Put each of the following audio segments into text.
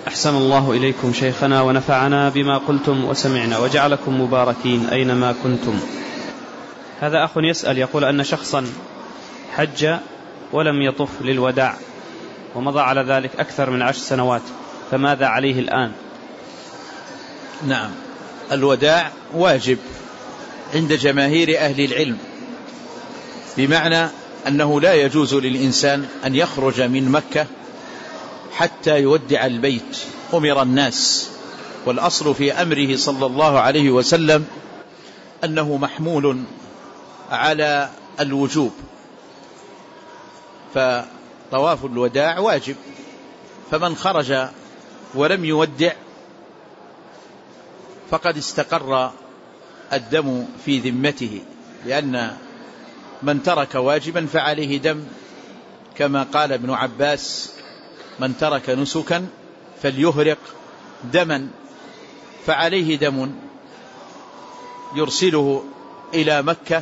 أحسن الله إليكم شيخنا ونفعنا بما قلتم وسمعنا وجعلكم مباركين أينما كنتم. هذا أخ يسأل يقول أن شخصا حج ولم يطف للوداع ومضى على ذلك أكثر من 10 سنوات، فماذا عليه الآن؟ نعم، الوداع واجب عند جماهير أهل العلم، بمعنى أنه لا يجوز للإنسان أن يخرج من مكة حتى يودع البيت. أمر الناس، والأصل في أمره صلى الله عليه وسلم أنه محمول على الوجوب، فطواف الوداع واجب، فمن خرج ولم يودع فقد استقر الدم في ذمته، لأن من ترك واجبا فعليه دم، كما قال ابن عباس: من ترك نسكا فليهرق دما، فعليه دم يرسله إلى مكة،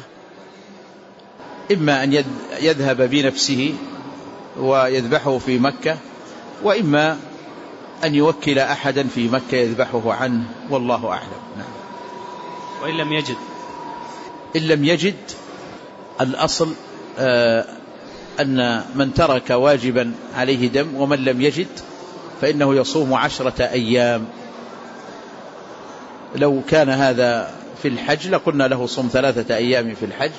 إما أن يذهب بنفسه ويذبحه في مكة، وإما أن يوكل أحدا في مكة يذبحه عنه، والله أعلم. نعم. وإن لم يجد، إن لم يجد الأصل أن من ترك واجبا عليه دم، ومن لم يجد فإنه يصوم 10 أيام. لو كان هذا في الحج لقلنا له صم 3 أيام في الحج،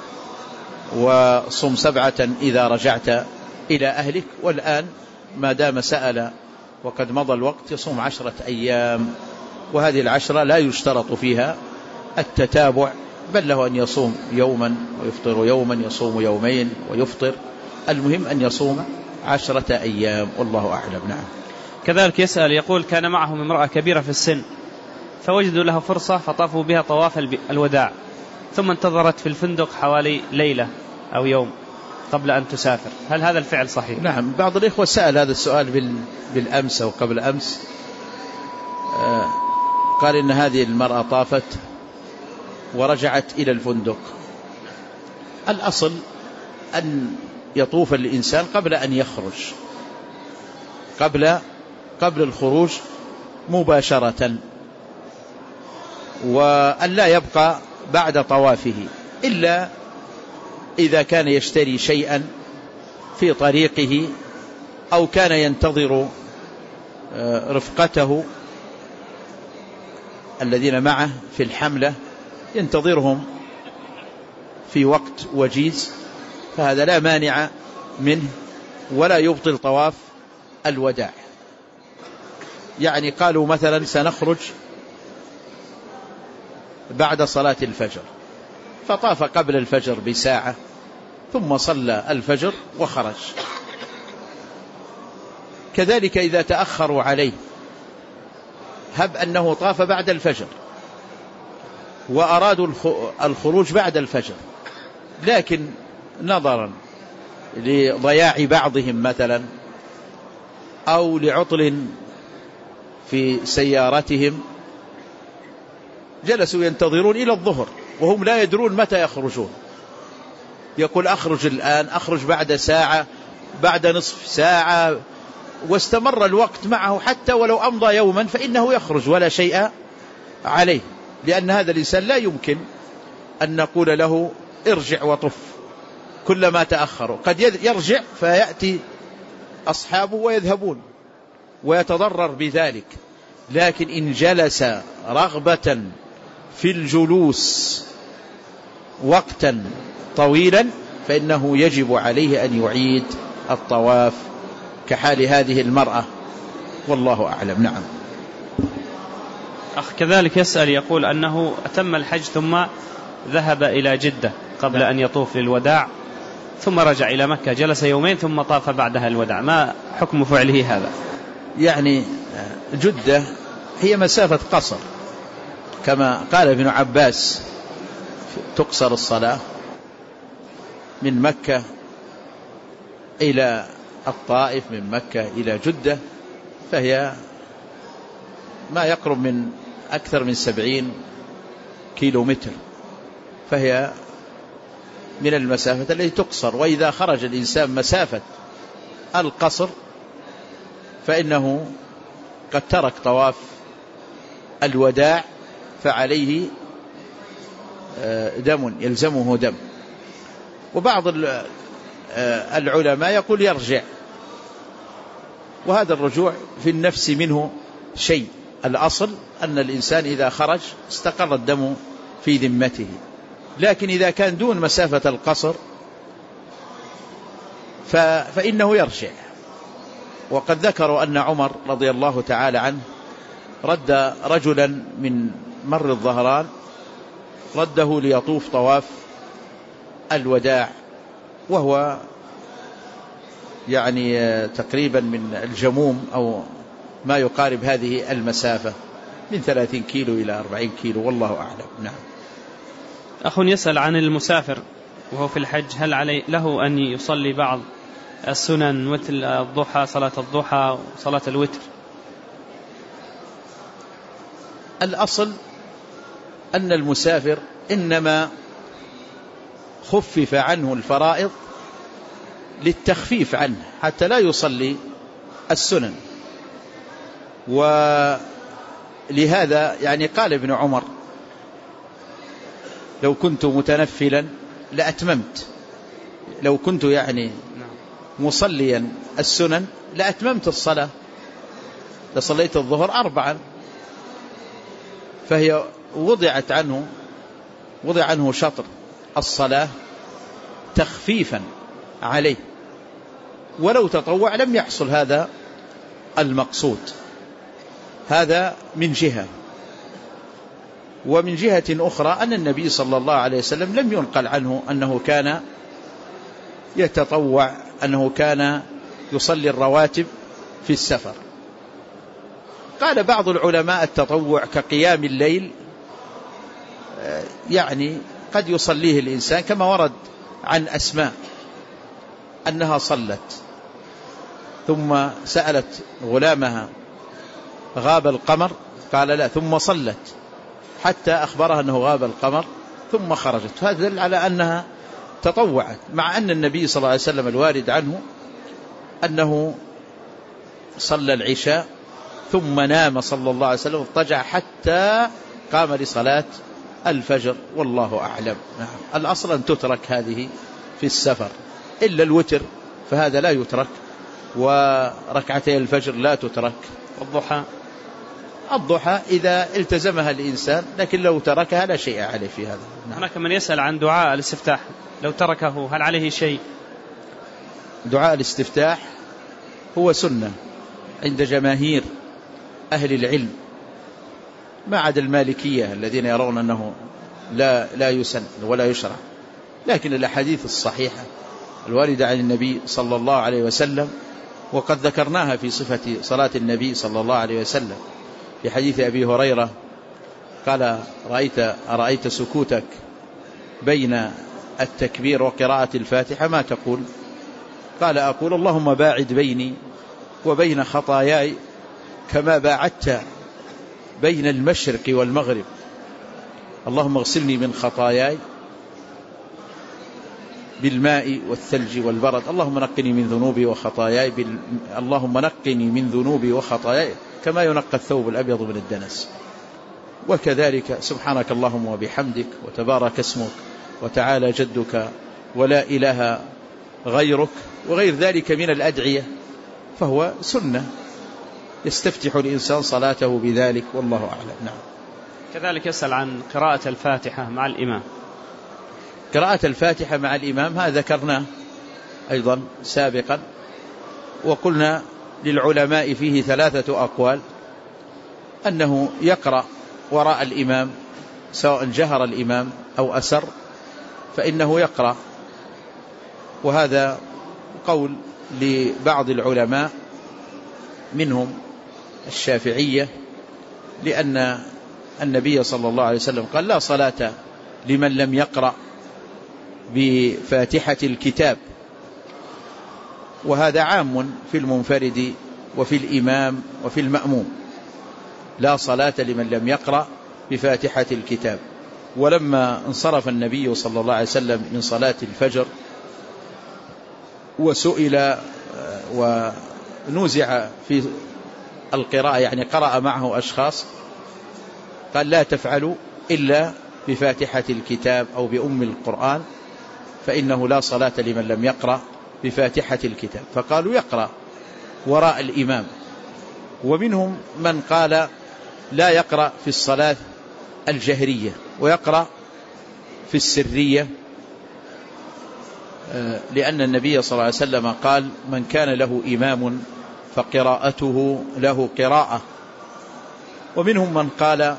وصم 7 إذا رجعت إلى أهلك، والآن ما دام سأل وقد مضى الوقت يصوم 10 أيام، وهذه 10 لا يشترط فيها التتابع، بل له أن يصوم يوما ويفطر يوما، يصوم يومين ويفطر، المهم أن يصوم 10 أيام، والله أعلم. نعم. كذلك يسأل يقول: كان معهم امرأة كبيرة في السن فوجدوا لها فرصة فطافوا بها طواف الوداع، ثم انتظرت في الفندق حوالي ليلة أو يوم قبل أن تسافر، هل هذا الفعل صحيح؟ نعم، بعض الإخوة سأل هذا السؤال بالأمس أو قبل أمس، قال إن هذه المرأة طافت ورجعت إلى الفندق. الأصل أن يطوف الإنسان قبل أن يخرج، قبل الخروج مباشرة، وأن لا يبقى بعد طوافه، إلا إذا كان يشتري شيئا في طريقه، أو كان ينتظر رفقته الذين معه في الحملة، ينتظرهم في وقت وجيز، فهذا لا مانع منه ولا يبطل طواف الوداع. يعني قالوا مثلا سنخرج بعد صلاة الفجر، فطاف قبل الفجر بساعة ثم صلى الفجر وخرج. كذلك إذا تأخروا عليه، هب أنه طاف بعد الفجر وأرادوا الخروج بعد الفجر، لكن نظرا لضياع بعضهم مثلا، أو لعطل في سيارتهم، جلسوا ينتظرون إلى الظهر وهم لا يدرون متى يخرجون، يقول أخرج الآن، أخرج بعد ساعة، بعد نصف ساعة، واستمر الوقت معه حتى ولو أمضى يوما فإنه يخرج ولا شيء عليه، لأن هذا الإنسان لا يمكن أن نقول له ارجع وطف كلما تأخروا، قد يرجع فيأتي أصحابه ويذهبون ويتضرر بذلك. لكن إن جلس رغبة في الجلوس وقتا طويلا فإنه يجب عليه أن يعيد الطواف كحال هذه المرأة، والله أعلم. نعم. أخ كذلك يسأل يقول أنه أتم الحج ثم ذهب إلى جدة قبل أن يطوف للوداع، ثم رجع إلى مكة، جلس يومين ثم طاف بعدها الوداع، ما حكم فعله هذا؟ يعني جدة هي مسافة قصر، كما قال ابن عباس تقصر الصلاة من مكة إلى الطائف، من مكة إلى جدة، فهي ما يقرب من أكثر من 70 كيلومتر، فهي من المسافة التي تقصر. وإذا خرج الإنسان مسافة القصر فإنه قد ترك طواف الوداع فعليه دم، يلزمه دم. وبعض العلماء يقول يرجع، وهذا الرجوع في النفس منه شيء. الأصل أن الإنسان إذا خرج استقر الدم في ذمته، لكن إذا كان دون مسافة القصر فإنه يرجع. وقد ذكروا أن عمر رضي الله تعالى عنه رد رجلا من مر الظهران، رده ليطوف طواف الوداع، وهو يعني تقريبا من الجموم أو ما يقارب هذه المسافة من 30 كيلو إلى 40 كيلو، والله أعلم. نعم. أخ يسأل عن المسافر وهو في الحج، هل عليه له أن يصلي بعض السنن مثل الضحى، صلاة الضحى وصلاة الوتر؟ الأصل أن المسافر إنما خفف عنه الفرائض للتخفيف عنه حتى لا يصلي السنن. ولهذا يعني قال ابن عمر: لو كنت متنفلا لأتممت، لو كنت يعني مصليا السنن لأتممت الصلاة، لصليت الظهر 4، فهي وضع عنه شطر الصلاة تخفيفا عليه، ولو تطوع لم يحصل هذا المقصود. هذا من جهة. ومن جهة أخرى أن النبي صلى الله عليه وسلم لم ينقل عنه أنه كان يتطوع، أنه كان يصلي الرواتب في السفر. قال بعض العلماء: التطوع كقيام الليل يعني قد يصليه الإنسان، كما ورد عن أسماء أنها صلت ثم سألت غلامها: غاب القمر؟ قال لا، ثم صلت حتى أخبرها أنه غاب القمر ثم خرجت. هذا دل على أنها تطوعت، مع أن النبي صلى الله عليه وسلم الوارد عنه أنه صلى العشاء ثم نام صلى الله عليه وسلم، اضطجع حتى قام لصلاة الفجر، والله أعلم. الأصل أن تترك هذه في السفر، إلا الوتر فهذا لا يترك، وركعتي الفجر لا تترك. الضحى إذا التزمها الإنسان، لكن لو تركها لا شيء عليه في هذا. هناك من يسأل عن دعاء الاستفتاح، لو تركه هل عليه شيء؟ دعاء الاستفتاح هو سنة عند جماهير أهل العلم، ما عدا المالكية الذين يرون أنه لا يسن ولا يشرع. لكن الأحاديث الصحيحة الواردة عن النبي صلى الله عليه وسلم، وقد ذكرناها في صفة صلاة النبي صلى الله عليه وسلم في حديث أبي هريرة قال: أرأيت سكوتك بين التكبير وقراءة الفاتحة ما تقول؟ قال: أقول اللهم باعد بيني وبين خطاياي كما باعدت بين المشرق والمغرب، اللهم اغسلني من خطاياي بالماء والثلج والبرد، اللهم نقني من ذنوبي وخطاياي اللهم نقني من ذنوبي وخطاياي كما ينقى الثوب الأبيض من الدنس. وكذلك سبحانك اللهم وبحمدك وتبارك اسمك وتعالى جدك ولا إله غيرك، وغير ذلك من الأدعية، فهو سنة يستفتح الإنسان صلاته بذلك، والله أعلم. نعم. كذلك يسأل عن قراءة الفاتحة مع الإمام. قراءة الفاتحة مع الإمام هذا ذكرناه أيضا سابقا، وقلنا للعلماء فيه 3 أقوال: أنه يقرأ وراء الإمام سواء جهر الإمام أو أسر فإنه يقرأ، وهذا قول لبعض العلماء منهم الشافعية، لأن النبي صلى الله عليه وسلم قال: لا صلاة لمن لم يقرأ بفاتحة الكتاب، وهذا عام في المنفرد وفي الإمام وفي المأموم، لا صلاة لمن لم يقرأ بفاتحة الكتاب. ولما انصرف النبي صلى الله عليه وسلم من صلاة الفجر وسئل ونوزع في القراءة يعني قرأ معه أشخاص، قال لا تفعلوا إلا بفاتحة الكتاب أو بأم القرآن، فإنه لا صلاة لمن لم يقرأ بفاتحة الكتاب. فقالوا يقرأ وراء الإمام. ومنهم من قال لا يقرأ في الصلاة الجهرية ويقرأ في السرية، لأن النبي صلى الله عليه وسلم قال من كان له إمام فقراءته له قراءة. ومنهم من قال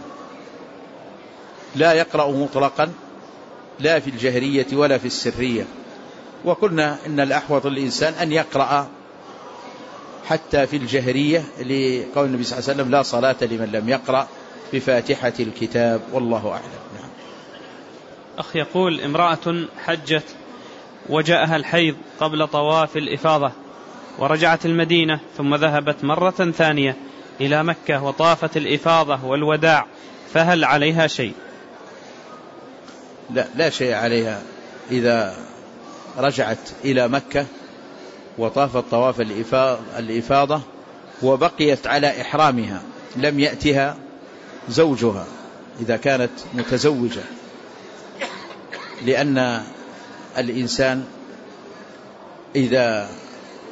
لا يقرأ مطلقا لا في الجهرية ولا في السرية. وقلنا إن الأحوط للإنسان أن يقرأ حتى في الجهرية، لقول النبي صلى الله عليه وسلم لا صلاة لمن لم يقرأ بفاتحة الكتاب، والله أعلم. نعم. أخ يقول امرأة حجت وجاءها الحيض قبل طواف الإفاضة ورجعت المدينة ثم ذهبت مرة ثانية إلى مكة وطافت الإفاضة والوداع، فهل عليها شيء؟ لا شيء عليها إذا رجعت إلى مكة وطافت طواف الإفاضة وبقيت على إحرامها، لم يأتها زوجها إذا كانت متزوجة، لأن الإنسان إذا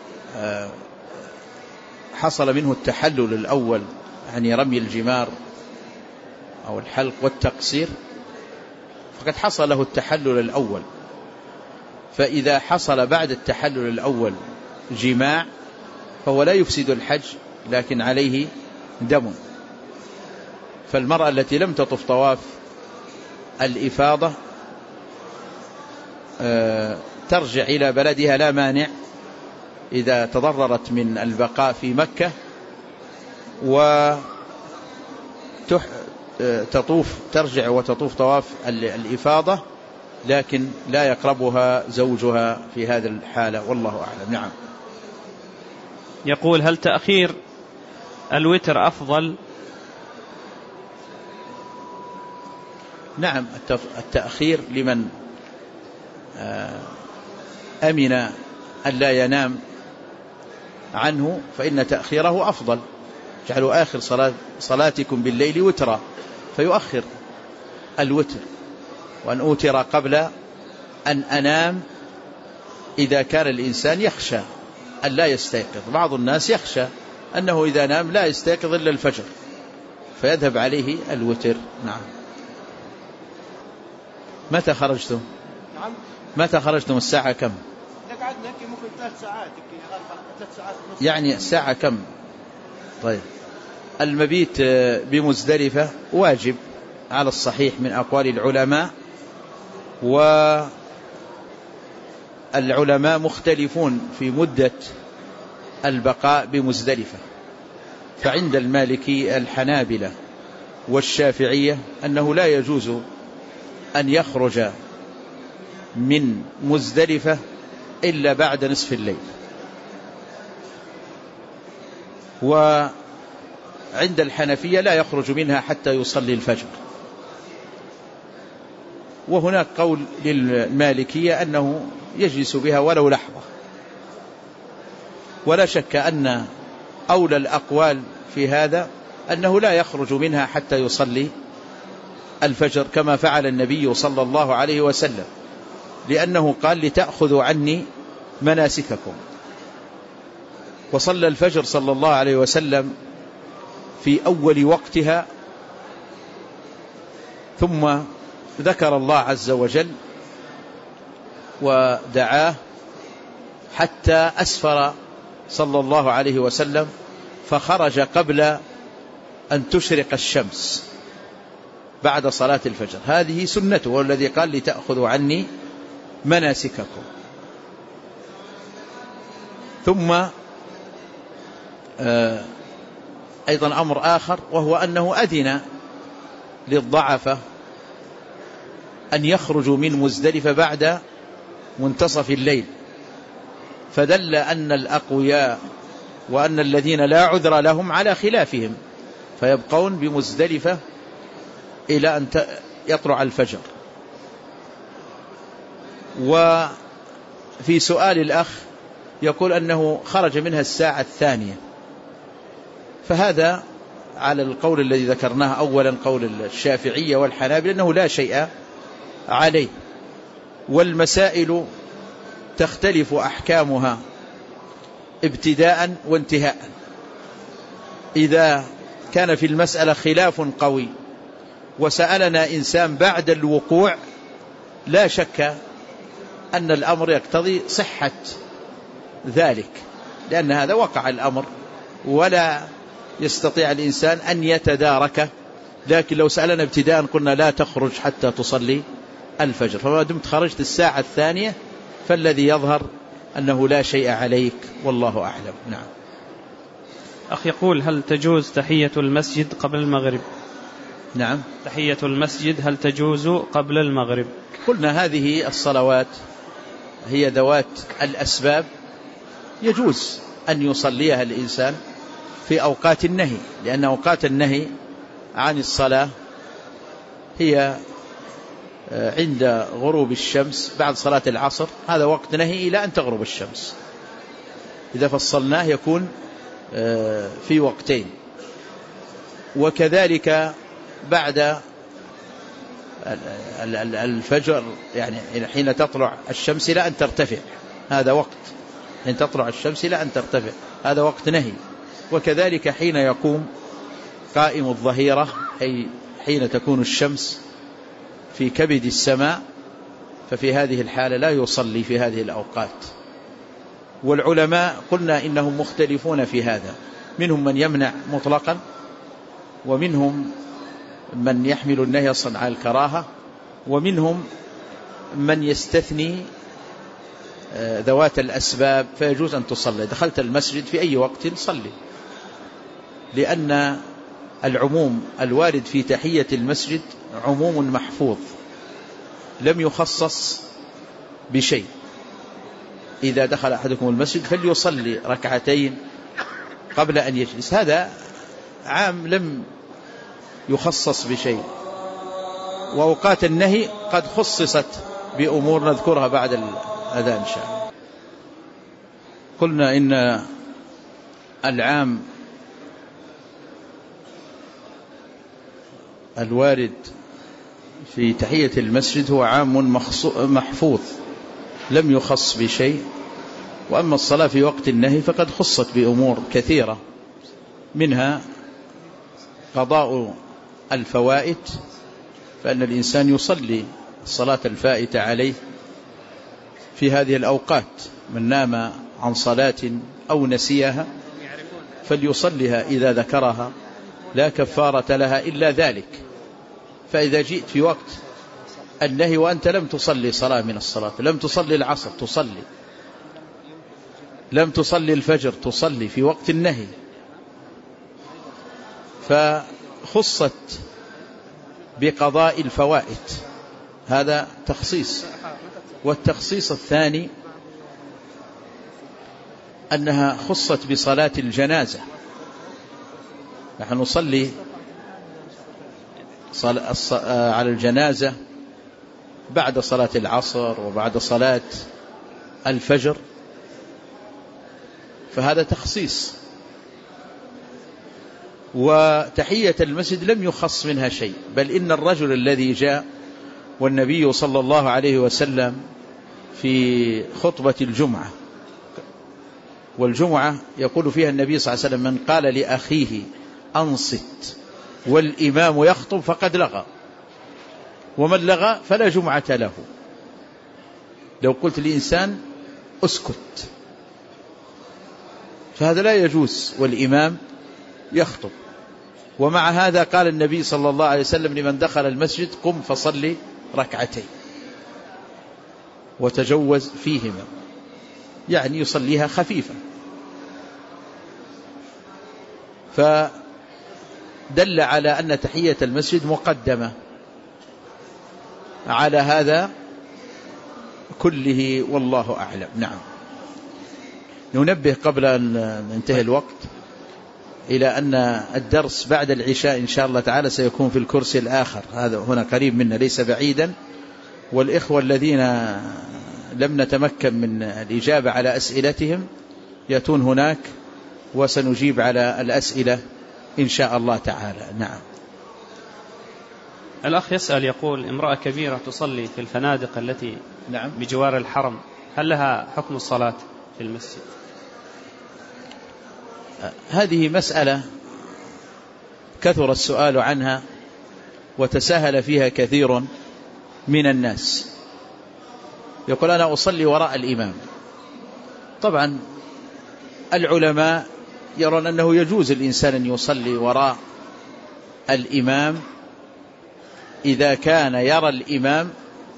حصل منه التحلل الأول، يعني رمي الجمار أو الحلق والتقصير، فقد حصل له التحلل الأول. فإذا حصل بعد التحلل الأول جماع فهو لا يفسد الحج لكن عليه دم. فالمرأة التي لم تطف طواف الإفاضة ترجع إلى بلدها لا مانع إذا تضررت من البقاء في مكة، ترجع وتطوف طواف الإفاضة، لكن لا يقربها زوجها في هذه الحالة، والله أعلم. نعم. يقول هل تأخير الوتر أفضل؟ نعم، التأخير لمن أمن أن لا ينام عنه فإن تأخيره أفضل. جعلوا آخر صلاتكم بالليل وترا، فيؤخر الوتر، وأن أوتر قبل أن أنام إذا كان الإنسان يخشى أن لا يستيقظ. بعض الناس يخشى أنه إذا نام لا يستيقظ إلا الفجر فيذهب عليه الوتر. نعم. متى خرجتم؟ نعم. متى خرجتم؟ الساعة كم؟ قعدنا ممكن 3 ساعات، 3 ساعات ونص. يعني الساعة كم؟ طيب. المبيت بمزدلفة واجب على الصحيح من أقوال العلماء، والعلماء مختلفون في مدة البقاء بمزدلفة. فعند المالكي الحنابلة والشافعية أنه لا يجوز أن يخرج من مزدلفة إلا بعد نصف الليل. وعند الحنفية لا يخرج منها حتى يصلي الفجر. وهناك قول للمالكية أنه يجلس بها ولو لحظة. ولا شك أن أولى الأقوال في هذا أنه لا يخرج منها حتى يصلي الفجر كما فعل النبي صلى الله عليه وسلم، لأنه قال لتأخذوا عني مناسككم. وصلى الفجر صلى الله عليه وسلم في أول وقتها، ثم ذكر الله عز وجل ودعاه حتى أسفر صلى الله عليه وسلم، فخرج قبل أن تشرق الشمس بعد صلاة الفجر. هذه سنته، والذي قال لتأخذوا عني مناسككم. ثم أيضا أمر آخر، وهو أنه أذن للضعفة أن يخرجوا من مزدلفة بعد منتصف الليل، فدل أن الأقوياء وأن الذين لا عذر لهم على خلافهم، فيبقون بمزدلفة إلى أن يطلع الفجر. وفي سؤال الأخ يقول أنه خرج منها الساعة 2، فهذا على القول الذي ذكرناه أولا، قول الشافعية والحنابلة، أنه لا شيء عليه. والمسائل تختلف أحكامها ابتداء وانتهاء. إذا كان في المسألة خلاف قوي وسألنا إنسان بعد الوقوع، لا شك أن الأمر يقتضي صحة ذلك، لأن هذا وقع الأمر ولا يستطيع الإنسان أن يتداركه. لكن لو سألنا ابتداء قلنا لا تخرج حتى تصلي الفجر، فما دمت خرجت الساعة الثانية فالذي يظهر أنه لا شيء عليك، والله أعلم. نعم. أخ يقول: هل تجوز تحية المسجد قبل المغرب؟ نعم. تحية المسجد هل تجوز قبل المغرب؟ قلنا هذه الصلوات هي ذوات الأسباب، يجوز أن يصليها الإنسان في أوقات النهي، لأن أوقات النهي عن الصلاة هي عند غروب الشمس بعد صلاة العصر، هذا وقت نهي إلى أن تغرب الشمس. إذا فصلناه يكون في وقتين. وكذلك بعد الفجر، يعني حين تطلع الشمس إلى أن ترتفع، هذا وقت، حين تطلع الشمس إلى أن ترتفع هذا وقت نهي. وكذلك حين يقوم قائم الظهيرة، أي حين تكون الشمس في كبد السماء، ففي هذه الحالة لا يصلي في هذه الأوقات. والعلماء قلنا إنهم مختلفون في هذا، منهم من يمنع مطلقا، ومنهم من يحمل النهي أصلا على الكراهة، ومنهم من يستثني ذوات الأسباب فيجوز أن تصلي. دخلت المسجد في أي وقت صلي، لأن العموم الوارد في تحية المسجد عموم محفوظ لم يخصص بشيء. إذا دخل أحدكم المسجد فليصلي ركعتين قبل أن يجلس، هذا عام لم يخصص بشيء. وأوقات النهي قد خصصت بأمور نذكرها بعد الأذان إن شاء الله. قلنا إن العام الوارد في تحية المسجد هو عام محفوظ لم يخص بشيء. وأما الصلاة في وقت النهي فقد خصت بأمور كثيرة، منها قضاء الفوائت، فأن الإنسان يصلي الصلاة الفائتة عليه في هذه الأوقات. من نام عن صلاة أو نسيها فليصليها إذا ذكرها، لا كفارة لها إلا ذلك. فإذا جئت في وقت النهي وأنت لم تصلي صلاة من الصلاة، لم تصلي العصر تصلي، لم تصلي الفجر تصلي في وقت النهي، فخصت بقضاء الفوائت، هذا تخصيص. والتخصيص الثاني أنها خصت بصلاة الجنازة. نحن نصلي على الجنازة بعد صلاة العصر وبعد صلاة الفجر، فهذا تخصيص. وتحية المسجد لم يخص منها شيء، بل إن الرجل الذي جاء والنبي صلى الله عليه وسلم في خطبة الجمعة، والجمعة يقول فيها النبي صلى الله عليه وسلم: من قال لأخيه أنصت والإمام يخطب فقد لغى، ومن لغى فلا جمعة له. لو قلت لإنسان أسكت فهذا لا يجوز والإمام يخطب. ومع هذا قال النبي صلى الله عليه وسلم لمن دخل المسجد: قم فصلي ركعتين وتجوز فيهما، يعني يصليها خفيفة. فدل على أن تحية المسجد مقدمة على هذا كله، والله أعلم. نعم. ننبه قبل أن ننتهي الوقت إلى أن الدرس بعد العشاء إن شاء الله تعالى سيكون في الكرسي الآخر، هذا هنا قريب منا ليس بعيدا. والإخوة الذين لم نتمكن من الإجابة على أسئلتهم يأتون هناك وسنجيب على الأسئلة إن شاء الله تعالى. نعم. الأخ يسأل يقول: امرأة كبيرة تصلي في الفنادق التي نعم بجوار الحرم، هل لها حكم الصلاة في المسجد؟ هذه مسألة كثر السؤال عنها وتساهل فيها كثير من الناس. يقول: أنا أصلي وراء الإمام. طبعا العلماء يرون أنه يجوز الإنسان أن يصلي وراء الإمام إذا كان يرى الإمام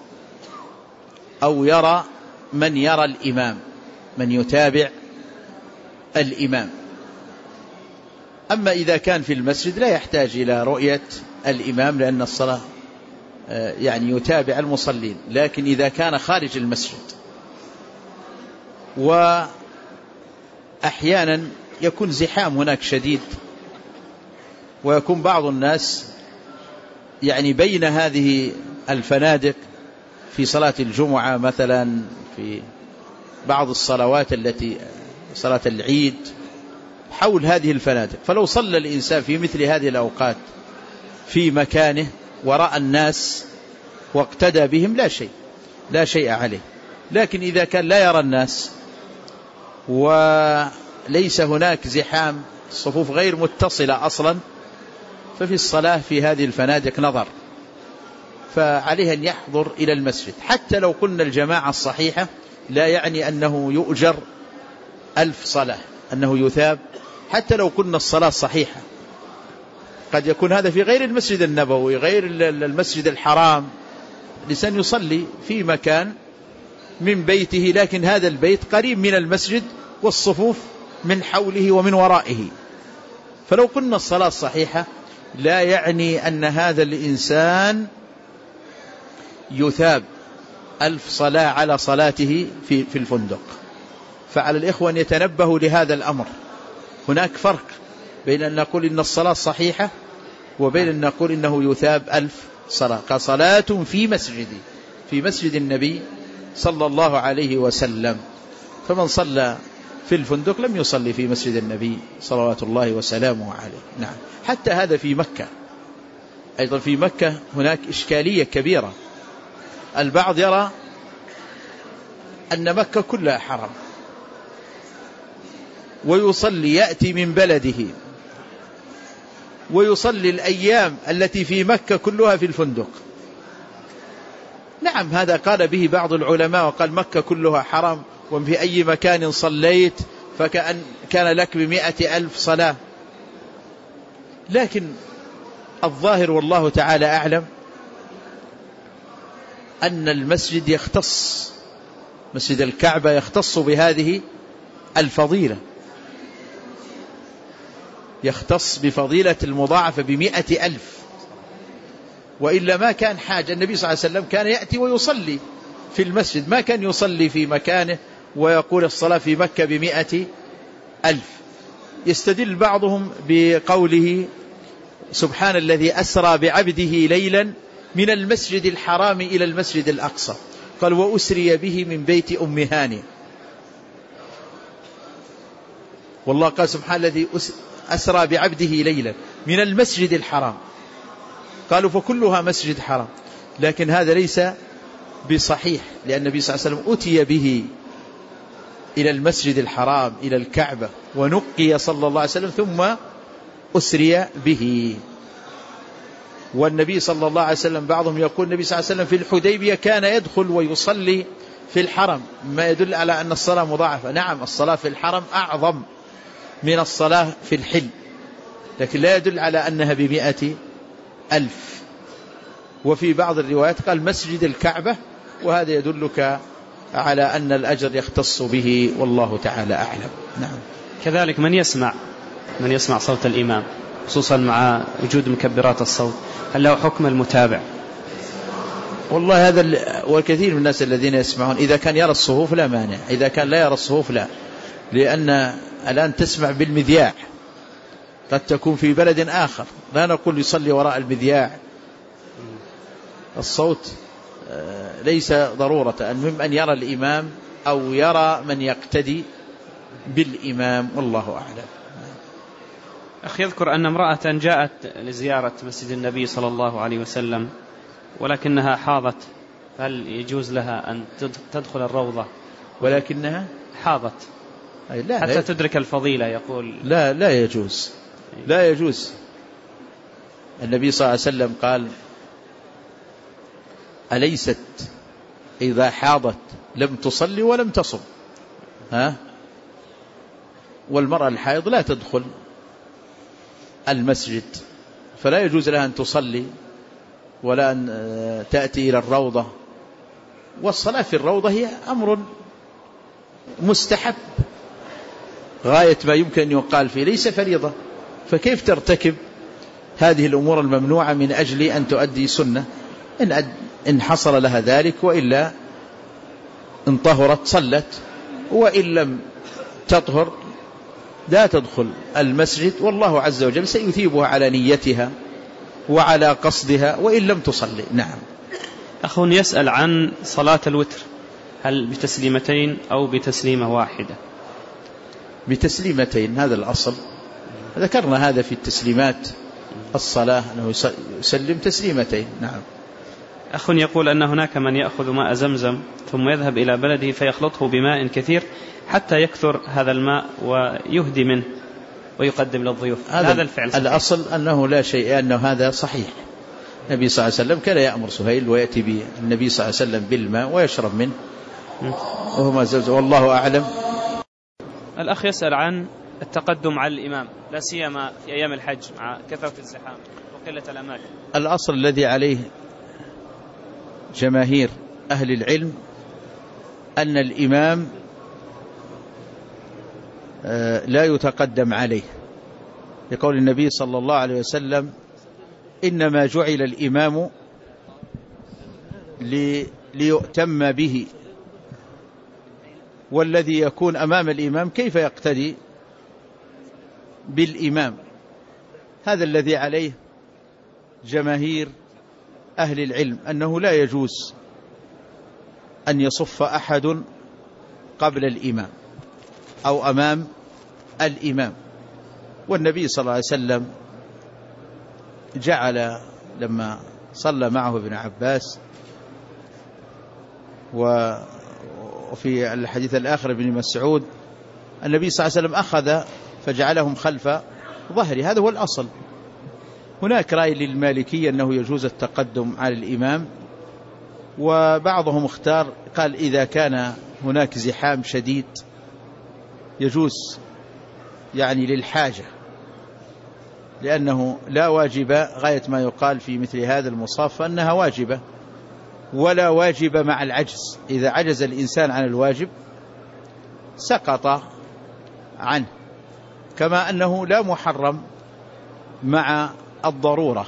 أو يرى من يرى الإمام، من يتابع الإمام. أما إذا كان في المسجد لا يحتاج إلى رؤية الإمام، لأن الصلاة يعني يتابع المصلين. لكن إذا كان خارج المسجد، وأحيانا يكون زحام هناك شديد، ويكون بعض الناس يعني بين هذه الفنادق في صلاة الجمعة مثلا، في بعض الصلوات التي صلاة العيد حول هذه الفنادق، فلو صلى الإنسان في مثل هذه الأوقات في مكانه وراء الناس واقتدى بهم لا شيء عليه. لكن إذا كان لا يرى الناس وليس هناك زحام، الصفوف غير متصلة أصلا، ففي الصلاة في هذه الفنادق نظر، فعليه أن يحضر إلى المسجد. حتى لو قلنا الجماعة الصحيحة لا يعني أنه يؤجر 1000 صلاة، أنه يثاب. حتى لو قلنا الصلاة صحيحة، قد يكون هذا في غير المسجد النبوي، غير المسجد الحرام، الإنسان يصلي في مكان من بيته، لكن هذا البيت قريب من المسجد والصفوف من حوله ومن ورائه. فلو قلنا الصلاة الصحيحة لا يعني أن هذا الإنسان يثاب 1000 صلاة على صلاته في الفندق. فعلى الإخوة أن يتنبهوا لهذا الأمر. هناك فرق بين أن نقول إن الصلاة صحيحة وبين أن نقول إنه يثاب 1000 صلاة. كصلاة في مسجد النبي صلى الله عليه وسلم، فمن صلى في الفندق لم يصلي في مسجد النبي صلوات الله وسلامه عليه. نعم. حتى هذا في مكة أيضا. في مكة هناك إشكالية كبيرة. البعض يرى أن مكة كلها حرم، ويصلي، يأتي من بلده ويصلي الأيام التي في مكة كلها في الفندق. نعم، هذا قال به بعض العلماء، وقال مكة كلها حرم، وفي أي مكان صليت فكأن كان لك 100,000 صلاة. لكن الظاهر والله تعالى أعلم أن المسجد يختص، مسجد الكعبة يختص بهذه الفضيلة، يختص بفضيلة المضاعفة 100,000. وإلا ما كان حاجة. النبي صلى الله عليه وسلم كان يأتي ويصلي في المسجد، ما كان يصلي في مكانه ويقول الصلاة في مكة 100,000. يستدل بعضهم بقوله: سبحان الذي أسرى بعبده ليلا من المسجد الحرام إلى المسجد الأقصى. قال: وأسري به من بيت أم هاني. والله قال: سبحان الذي أسرى بعبده ليلا من المسجد الحرام. قالوا: فكلها مسجد حرام. لكن هذا ليس بصحيح، لأن النبي صلى الله عليه وسلم أتي به إلى المسجد الحرام، إلى الكعبة، ونقي صلى الله عليه وسلم ثم أسري به. والنبي صلى الله عليه وسلم بعضهم يقول النبي صلى الله عليه وسلم في الحديبية كان يدخل ويصلي في الحرم، ما يدل على أن الصلاة مضاعفة. نعم، الصلاة في الحرم أعظم من الصلاة في الحل، لكن لا يدل على أنها 100,000. وفي بعض الروايات قال مسجد الكعبة، وهذا يدلك على أن الأجر يختص به، والله تعالى أعلم. نعم. كذلك من يسمع صوت الإمام، خصوصا مع وجود مكبرات الصوت، هل له حكم المتابع؟ والله هذا والكثير من الناس الذين يسمعون، إذا كان يرى الصفوف لا مانع، إذا كان لا يرى الصفوف لا، لأن الآن تسمع بالمذياع، قد تكون في بلد آخر، لا نقول يصلي وراء المذياع، الصوت ليس ضرورة. المهم أن يرى الإمام أو يرى من يقتدي بالإمام، والله أعلم. أخي يذكر أن امرأة جاءت لزيارة مسجد النبي صلى الله عليه وسلم ولكنها حاضت، هل يجوز لها أن تدخل الروضة؟ ولكنها حاضت لا حتى تدرك الفضيلة يقول لا يجوز، لا يجوز. النبي صلى الله عليه وسلم قال: أليست إذا حاضت لم تصلي ولم تصم؟ والمرأة الحائض لا تدخل المسجد، فلا يجوز لها أن تصلي ولا أن تأتي إلى الروضة. والصلاة في الروضة هي أمر مستحب غاية ما يمكن أن يقال فيه، ليس فريضة، فكيف ترتكب هذه الأمور الممنوعة من أجل أن تؤدي سنة؟ إن حصل لها ذلك، وإلا إن طهرت صلت، وإن لم تطهر لا تدخل المسجد، والله عز وجل سيثيبها على نيتها وعلى قصدها وإن لم تصلي. نعم. أخ يسأل عن صلاة الوتر، هل بتسليمتين أو بتسليمة واحدة؟ بتسليمتين، هذا الأصل، ذكرنا هذا في التسليمات الصلاة أنه يسلم تسليمتين. نعم. أخ يقول أن هناك من يأخذ ماء زمزم ثم يذهب إلى بلده فيخلطه بماء كثير حتى يكثر هذا الماء ويهدي منه ويقدم للضيوف، هذا الفعل صحيح؟ الأصل أنه لا شيء، أنه هذا صحيح. النبي صلى الله عليه وسلم كان يأمر سهيل ويأتي بالنبي صلى الله عليه وسلم بالماء ويشرب منه وهما زوجه، والله أعلم. الأخ يسأل عن التقدم على الإمام، لا سيما في أيام الحج مع كثرة الزحام وقلة الأماكن. الأصل الذي عليه جماهير أهل العلم أن الإمام لا يتقدم عليه، لقول النبي صلى الله عليه وسلم: إنما جعل الإمام ليؤتم به، والذي يكون أمام الإمام كيف يقتدي بالإمام؟ هذا الذي عليه جماهير أهل العلم، أنه لا يجوز أن يصف أحد قبل الإمام أو أمام الإمام. والنبي صلى الله عليه وسلم جعل لما صلى معه ابن عباس، وفي الحديث الآخر ابن مسعود، النبي صلى الله عليه وسلم أخذ فجعلهم خلف ظهري، هذا هو الأصل. هناك رأي للمالكية أنه يجوز التقدم على الإمام، وبعضهم اختار قال إذا كان هناك زحام شديد يجوز، يعني للحاجة، لأنه لا واجب غاية ما يقال في مثل هذا المصاف أنها واجبة، ولا واجب مع العجز. إذا عجز الإنسان عن الواجب سقط عنه، كما أنه لا محرم مع الضرورة،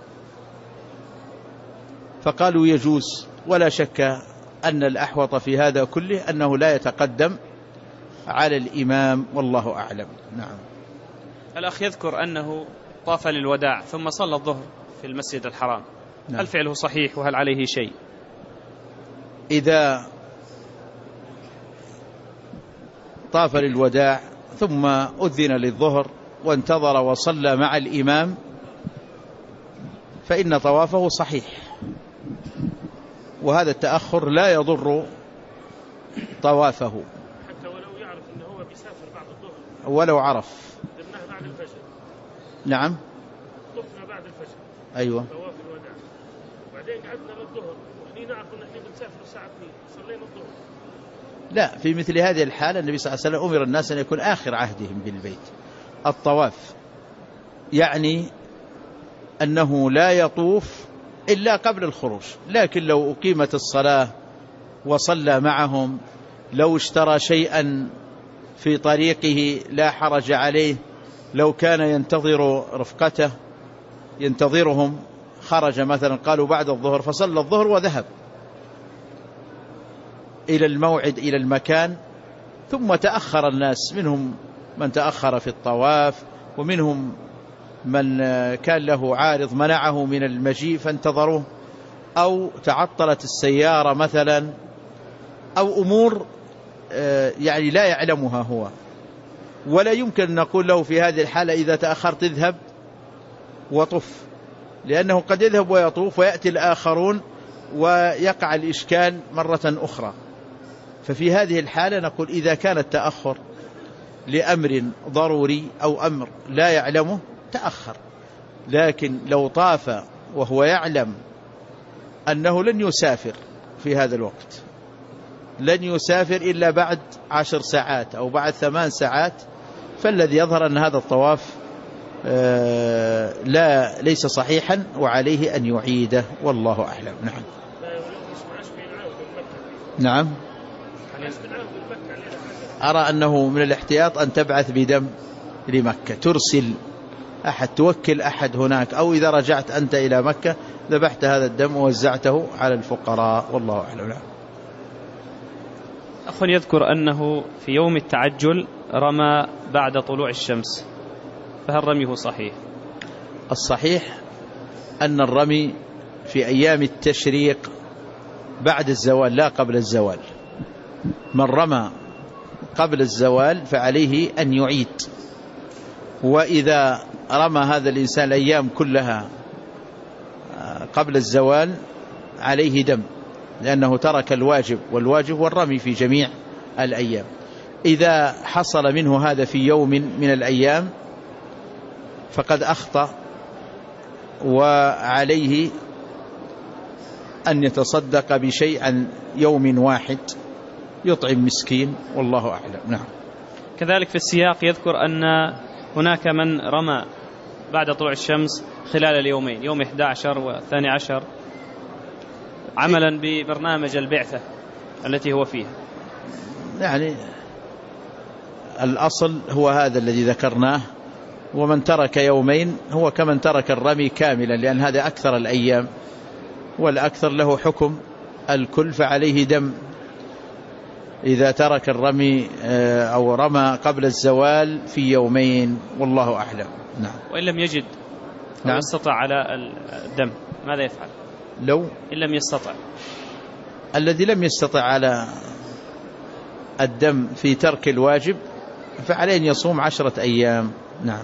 فقالوا يجوز. ولا شك أن الأحوط في هذا كله أنه لا يتقدم على الإمام، والله أعلم. نعم. الأخ يذكر أنه طاف للوداع ثم صلى الظهر في المسجد الحرام، نعم. هل فعله صحيح وهل عليه شيء؟ إذا طاف للوداع ثم أذن للظهر وانتظر وصلى مع الإمام فإن طوافه صحيح، وهذا التأخر لا يضر طوافه، حتى ولو يعرف أنه هو بيسافر بعد الظهر، ولو عرف. درناها بعد الفجر. نعم. طفنا بعد الفجر. أيوة. طواف الوداع، وبعدين قعدنا للظهر، ونحن نعرف أن احنا بنسافر الساعة 2 صلينا الظهر. لا، في مثل هذه الحالة النبي صلى الله عليه وسلم أمر الناس أن يكون آخر عهدهم بالبيت الطواف، يعني أنه لا يطوف إلا قبل الخروج. لكن لو أقيمت الصلاة وصلى معهم، لو اشترى شيئا في طريقه لا حرج عليه، لو كان ينتظر رفقته ينتظرهم، خرج مثلا قالوا بعد الظهر فصلى الظهر وذهب إلى الموعد إلى المكان، ثم تأخر الناس، منهم من تأخر في الطواف، ومنهم من كان له عارض منعه من المجيء فانتظروه، أو تعطلت السيارة مثلا، أو أمور يعني لا يعلمها هو، ولا يمكن أن نقول له في هذه الحالة إذا تأخرت اذهب وطف، لأنه قد يذهب ويطوف ويأتي الآخرون ويقع الإشكال مرة أخرى. ففي هذه الحالة نقول إذا كان التأخر لأمر ضروري أو أمر لا يعلمه تأخر، لكن لو طاف وهو يعلم أنه لن يسافر في هذا الوقت، لن يسافر إلا بعد 10 ساعات أو بعد 8 ساعات، فالذي يظهر أن هذا الطواف ليس صحيحا وعليه أن يعيده، والله أعلم. نعم. نعم. أرى أنه من الاحتياط أن تبعث بدم لمكة، ترسل أحد، توكل أحد هناك، أو إذا رجعت أنت إلى مكة ذبحت هذا الدم ووزعته على الفقراء، والله أعلم. أخ يذكر أنه في يوم التعجل رمى بعد طلوع الشمس، فهل رميه صحيح؟ الصحيح أن الرمي في أيام التشريق بعد الزوال لا قبل الزوال. من رمى قبل الزوال فعليه أن يعيد، وإذا رمى هذا الإنسان الأيام كلها قبل الزوال عليه دم، لأنه ترك الواجب، والواجب هو الرمي في جميع الأيام. إذا حصل منه هذا في يوم من الأيام فقد أخطأ، وعليه أن يتصدق بشيء عن يوم واحد يطعم مسكين، والله أعلم. نعم. كذلك في السياق يذكر أن هناك من رمى بعد طلوع الشمس خلال اليومين، يوم 11 و12، عملا ببرنامج البعثة التي هو فيها. يعني الأصل هو هذا الذي ذكرناه، ومن ترك يومين هو كمن ترك الرمي كاملا، لأن هذا أكثر الأيام، والأكثر له حكم الكل، فعليه دم إذا ترك الرمي أو رمى قبل الزوال في يومين، والله أعلم. نعم. وإن لم يجد أو يستطع على الدم ماذا يفعل؟ لو إن لم يستطع، الذي لم يستطع على الدم في ترك الواجب فعليه أن يصوم 10 أيام. نعم.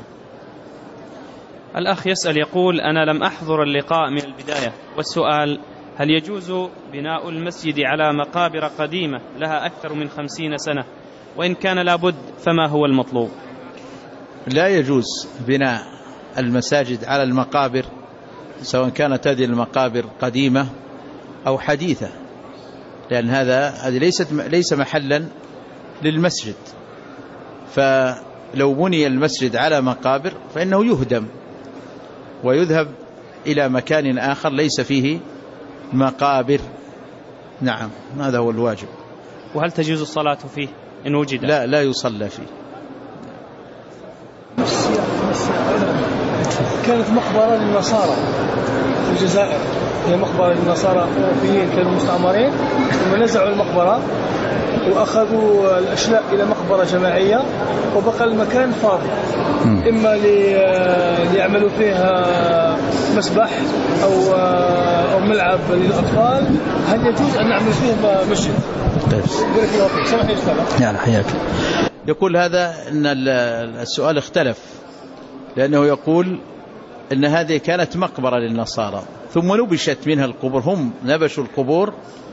الأخ يسأل يقول: أنا لم أحضر اللقاء من البداية، والسؤال: هل يجوز بناء المسجد على مقابر قديمة لها أكثر من 50 سنة؟ وإن كان لابد فما هو المطلوب؟ لا يجوز بناء المساجد على المقابر، سواء كانت هذه المقابر قديمة أو حديثة، لأن هذه ليس محلا للمسجد. فلو بني المسجد على مقابر فإنه يهدم ويذهب إلى مكان آخر ليس فيه مقابر. نعم، هذا هو الواجب. وهل تجوز الصلاة فيه إن وجد؟ لا يصلى فيه. كانت مقبرة للنصارى في الجزائر، هي مقبرة للنصارى الأوروبيين كانوا مستعمرين، ثم نزعوا المقبرة وأخذوا الأشلاء إلى مقبرة جماعية، وبقى المكان فاضي، إما ليعملوا فيها مسبح أو ملعب للأطفال. هل يجوز أن نعمل فيه مسجد؟ يعني حياك. يقول هذا أن السؤال اختلف، لأنه يقول أن هذه كانت مقبرة للنصارى ثم نبشت منها القبور، هم نبشوا القبور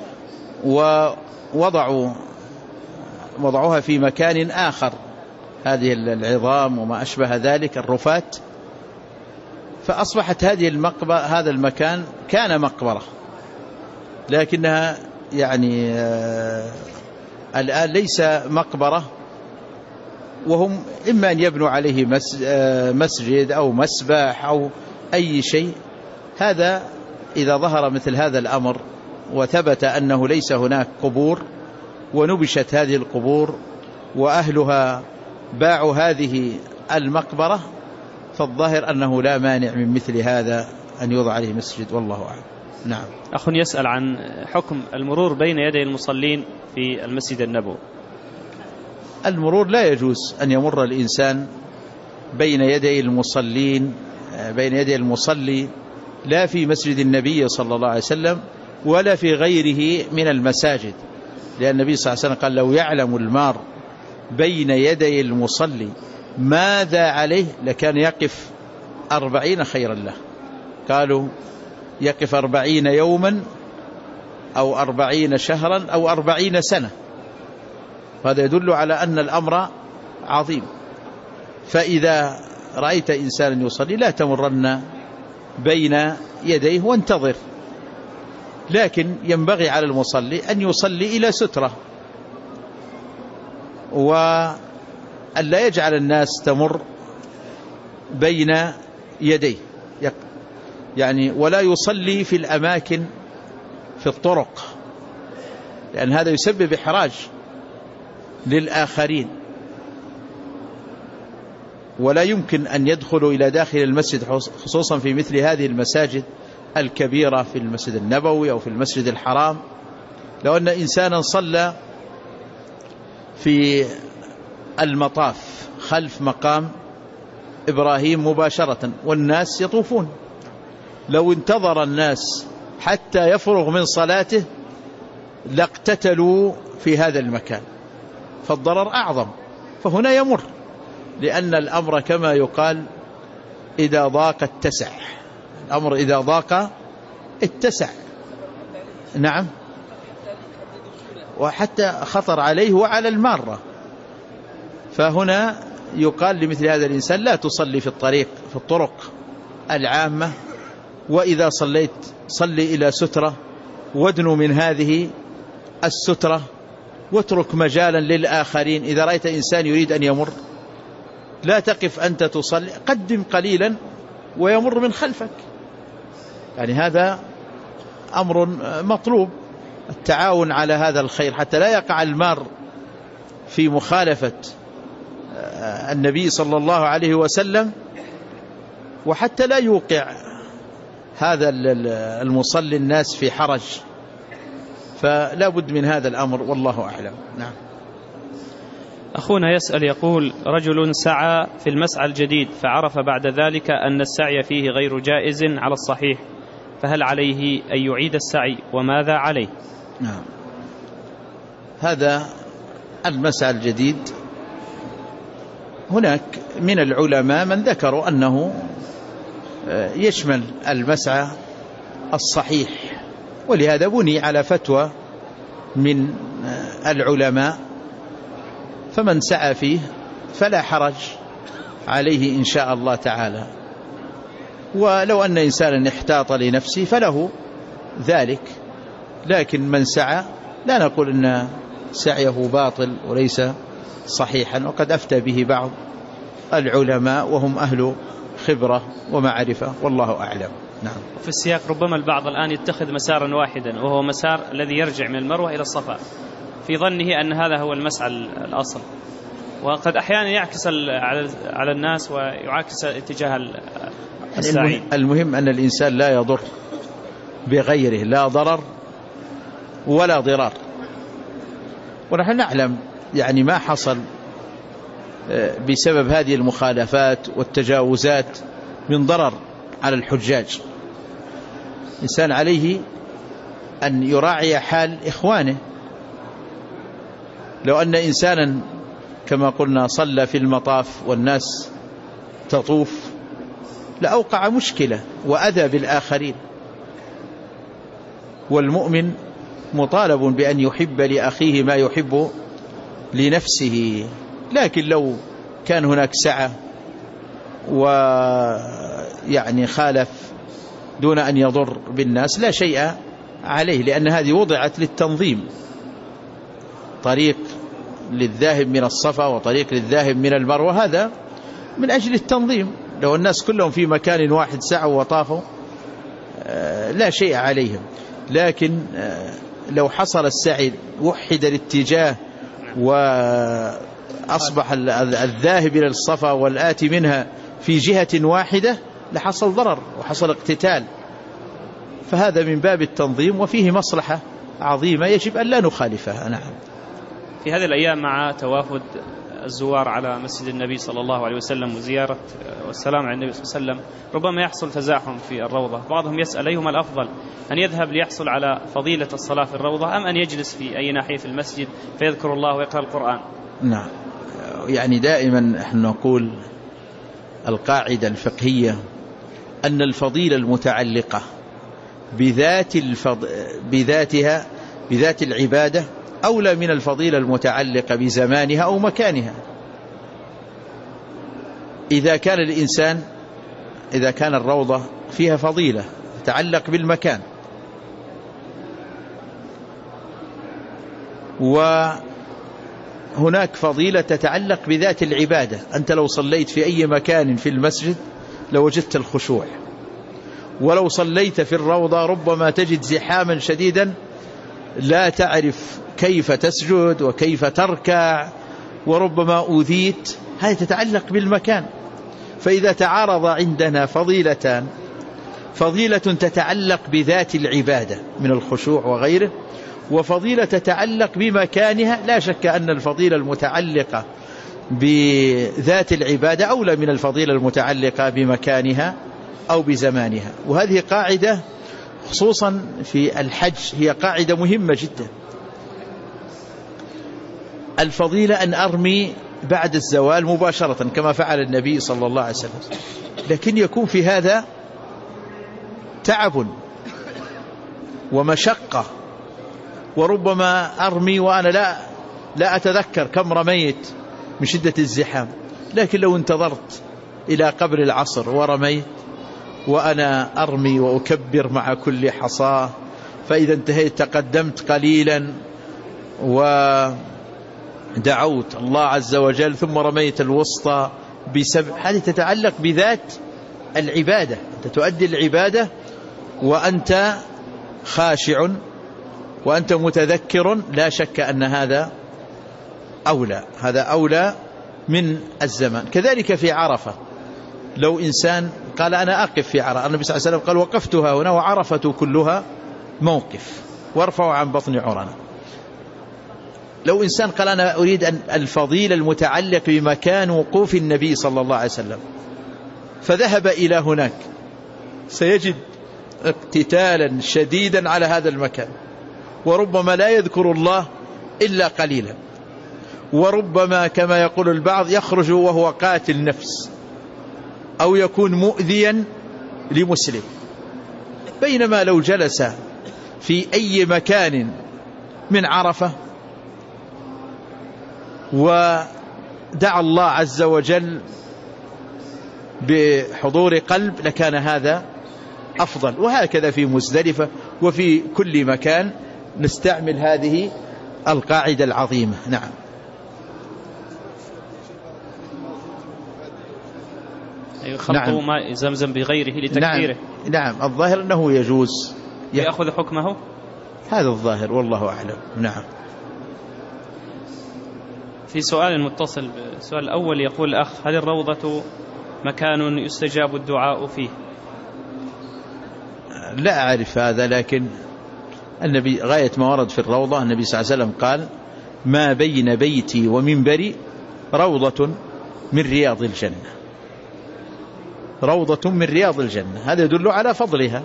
ووضعوها في مكان آخر، هذه العظام وما أشبه ذلك، الرفات، فأصبحت هذه المقبرة، هذا المكان كان مقبرة، لكنها يعني الآن ليس مقبرة، وهم إما أن يبنوا عليه مسجد أو مسبح أو أي شيء. هذا إذا ظهر مثل هذا الأمر وثبت أنه ليس هناك قبور ونبشت هذه القبور وأهلها باعوا هذه المقبرة، فالظاهر أنه لا مانع من مثل هذا أن يوضع عليه مسجد، والله أعلم. نعم. أخ يسأل عن حكم المرور بين يدي المصلين في المسجد النبوي. المرور لا يجوز أن يمر الإنسان بين يدي المصلين، بين يدي المصلي، لا في مسجد النبي صلى الله عليه وسلم ولا في غيره من المساجد، لأن النبي صلى الله عليه وسلم قال: لو يعلم المار بين يدي المصلي ماذا عليه لكان يقف 40 خيرا له. قالوا يقف 40 يوما أو 40 شهرا أو 40 سنة. هذا يدل على أن الأمر عظيم. فإذا رأيت إنسانا يصلي لا تمرن بين يديه وانتظر، لكن ينبغي على المصلي أن يصلي إلى سترة، وأن لا يجعل الناس تمر بين يديه، يعني ولا يصلي في الأماكن في الطرق، لأن هذا يسبب إحراج للآخرين، ولا يمكن أن يدخلوا إلى داخل المسجد خصوصا في مثل هذه المساجد الكبيرة في المسجد النبوي أو في المسجد الحرام. لو أن إنسانا صلى في المطاف خلف مقام إبراهيم مباشرة والناس يطوفون، لو انتظر الناس حتى يفرغ من صلاته لاقتتلوا في هذا المكان، فالضرر أعظم. فهنا يمر، لأن الأمر كما يقال إذا ضاق اتسع، الأمر إذا ضاق اتسع. نعم، وحتى خطر عليه وعلى المارة. فهنا يقال لمثل هذا الإنسان لا تصلي في الطريق في الطرق العامة، وإذا صليت صلي إلى سترة وادنو من هذه السترة، واترك مجالا للآخرين. إذا رأيت إنسان يريد أن يمر لا تقف أنت تصلي، قدم قليلا ويمر من خلفك. يعني هذا أمر مطلوب، التعاون على هذا الخير حتى لا يقع المار في مخالفة النبي صلى الله عليه وسلم، وحتى لا يوقع هذا المصلي الناس في حرج. فلا بد من هذا الأمر، والله أعلم. نعم. أخونا يسأل يقول: رجل سعى في المسعى الجديد فعرف بعد ذلك أن السعي فيه غير جائز على الصحيح، فهل عليه أن يعيد السعي وماذا عليه؟ نعم، هذا المسعى الجديد هناك من العلماء من ذكروا أنه يشمل المسعى الصحيح، ولهذا بني على فتوى من العلماء، فمن سعى فيه فلا حرج عليه إن شاء الله تعالى. ولو أن إنسانا احتاط لنفسه فله ذلك، لكن من سعى لا نقول أن سعيه باطل وليس صحيحا، وقد أفتى به بعض العلماء وهم أهل خبرة ومعرفة، والله أعلم. نعم. في السياق ربما البعض الآن يتخذ مسارا واحدا، وهو مسار الذي يرجع من المروة إلى الصفا في ظنه أن هذا هو المسعى الأصل، وقد أحيانا يعكس على الناس ويعاكس اتجاه السعي. المهم أن الإنسان لا يضر بغيره، لا ضرر ولا ضرار. ونحن نعلم يعني ما حصل بسبب هذه المخالفات والتجاوزات من ضرر على الحجاج. الإنسان عليه أن يراعي حال إخوانه. لو أن إنسانا كما قلنا صلى في المطاف والناس تطوف لأوقع مشكلة وأذى بالآخرين، والمؤمن مطالب بأن يحب لأخيه ما يحب لنفسه. لكن لو كان هناك سعة ويعني خالف دون أن يضر بالناس لا شيء عليه، لأن هذه وضعت للتنظيم، طريق للذاهب من الصفا وطريق للذاهب من المروة، هذا من أجل التنظيم. لو الناس كلهم في مكان واحد سعوا وطافوا لا شيء عليهم. لكن لو حصل السعي وحد الاتجاه وأصبح الذاهب إلى الصفا والآتي منها في جهة واحدة لحصل ضرر وحصل اقتتال، فهذا من باب التنظيم وفيه مصلحة عظيمة يجب أن لا نخالفها. نعم. في هذه الأيام مع توافد الزوار على مسجد النبي صلى الله عليه وسلم وزيارة والسلام على النبي صلى الله عليه وسلم ربما يحصل تزاحم في الروضة. بعضهم يسأل أيهما الأفضل، أن يذهب ليحصل على فضيلة الصلاة في الروضة أم أن يجلس في أي ناحية في المسجد فيذكر الله ويقرأ القرآن؟ نعم، يعني دائما احنا نقول القاعدة الفقهية أن الفضيلة المتعلقة بذات العبادة أولى من الفضيلة المتعلقة بزمانها أو مكانها. إذا كان الروضة فيها فضيلة تتعلق بالمكان، وهناك فضيلة تتعلق بذات العبادة. أنت لو صليت في أي مكان في المسجد لوجدت الخشوع، ولو صليت في الروضة ربما تجد زحاما شديدا لا تعرف كيف تسجد وكيف تركع، وربما أوذيت. هذه تتعلق بالمكان. فإذا تعارض عندنا فضيلتان، فضيلة تتعلق بذات العبادة من الخشوع وغيره، وفضيلة تتعلق بمكانها، لا شك أن الفضيلة المتعلقة بذات العبادة أولى من الفضيلة المتعلقة بمكانها أو بزمانها. وهذه قاعدة خصوصا في الحج هي قاعدة مهمة جدا. الفضيلة أن أرمي بعد الزوال مباشرة كما فعل النبي صلى الله عليه وسلم، لكن يكون في هذا تعب ومشقة، وربما أرمي وأنا لا أتذكر كم رميت من شدة الزحام. لكن لو انتظرت إلى قبل العصر ورميت وأنا أرمي وأكبر مع كل حصاة، فإذا انتهيت تقدمت قليلا ودعوت الله عز وجل ثم رميت الوسطى بسبع. هذه تتعلق بذات العبادة، أنت تؤدي العبادة وأنت خاشع وأنت متذكر، لا شك أن هذا أولى من الزمان. كذلك في عرفة، لو إنسان قال أنا أقف في عرفة، النبي صلى الله عليه وسلم قال وقفتها هنا وعرفة كلها موقف وارفعوا عن بطن عرنا. لو إنسان قال أنا أريد أن الفضيلة المتعلق بمكان وقوف النبي صلى الله عليه وسلم، فذهب إلى هناك، سيجد اقتتالا شديدا على هذا المكان، وربما لا يذكر الله إلا قليلا، وربما كما يقول البعض يخرج وهو قاتل نفس أو يكون مؤذيا لمسلم. بينما لو جلس في أي مكان من عرفة ودعا الله عز وجل بحضور قلب لكان هذا أفضل. وهكذا في مزدلفة وفي كل مكان نستعمل هذه القاعدة العظيمة. نعم. خلطوا ماء زمزم بغيره لتكفيره. نعم الظاهر أنه يجوز يأخذ حكمه، هذا الظاهر والله أعلم. نعم. في سؤال متصل بالسؤال الأول يقول الأخ: هل الروضة مكان يستجاب الدعاء فيه؟ لا أعرف هذا، لكن النبي غاية ما ورد في الروضة النبي صلى الله عليه وسلم قال: ما بين بيتي ومنبري روضة من رياض الجنة. روضة من رياض الجنة، هذا يدل على فضلها.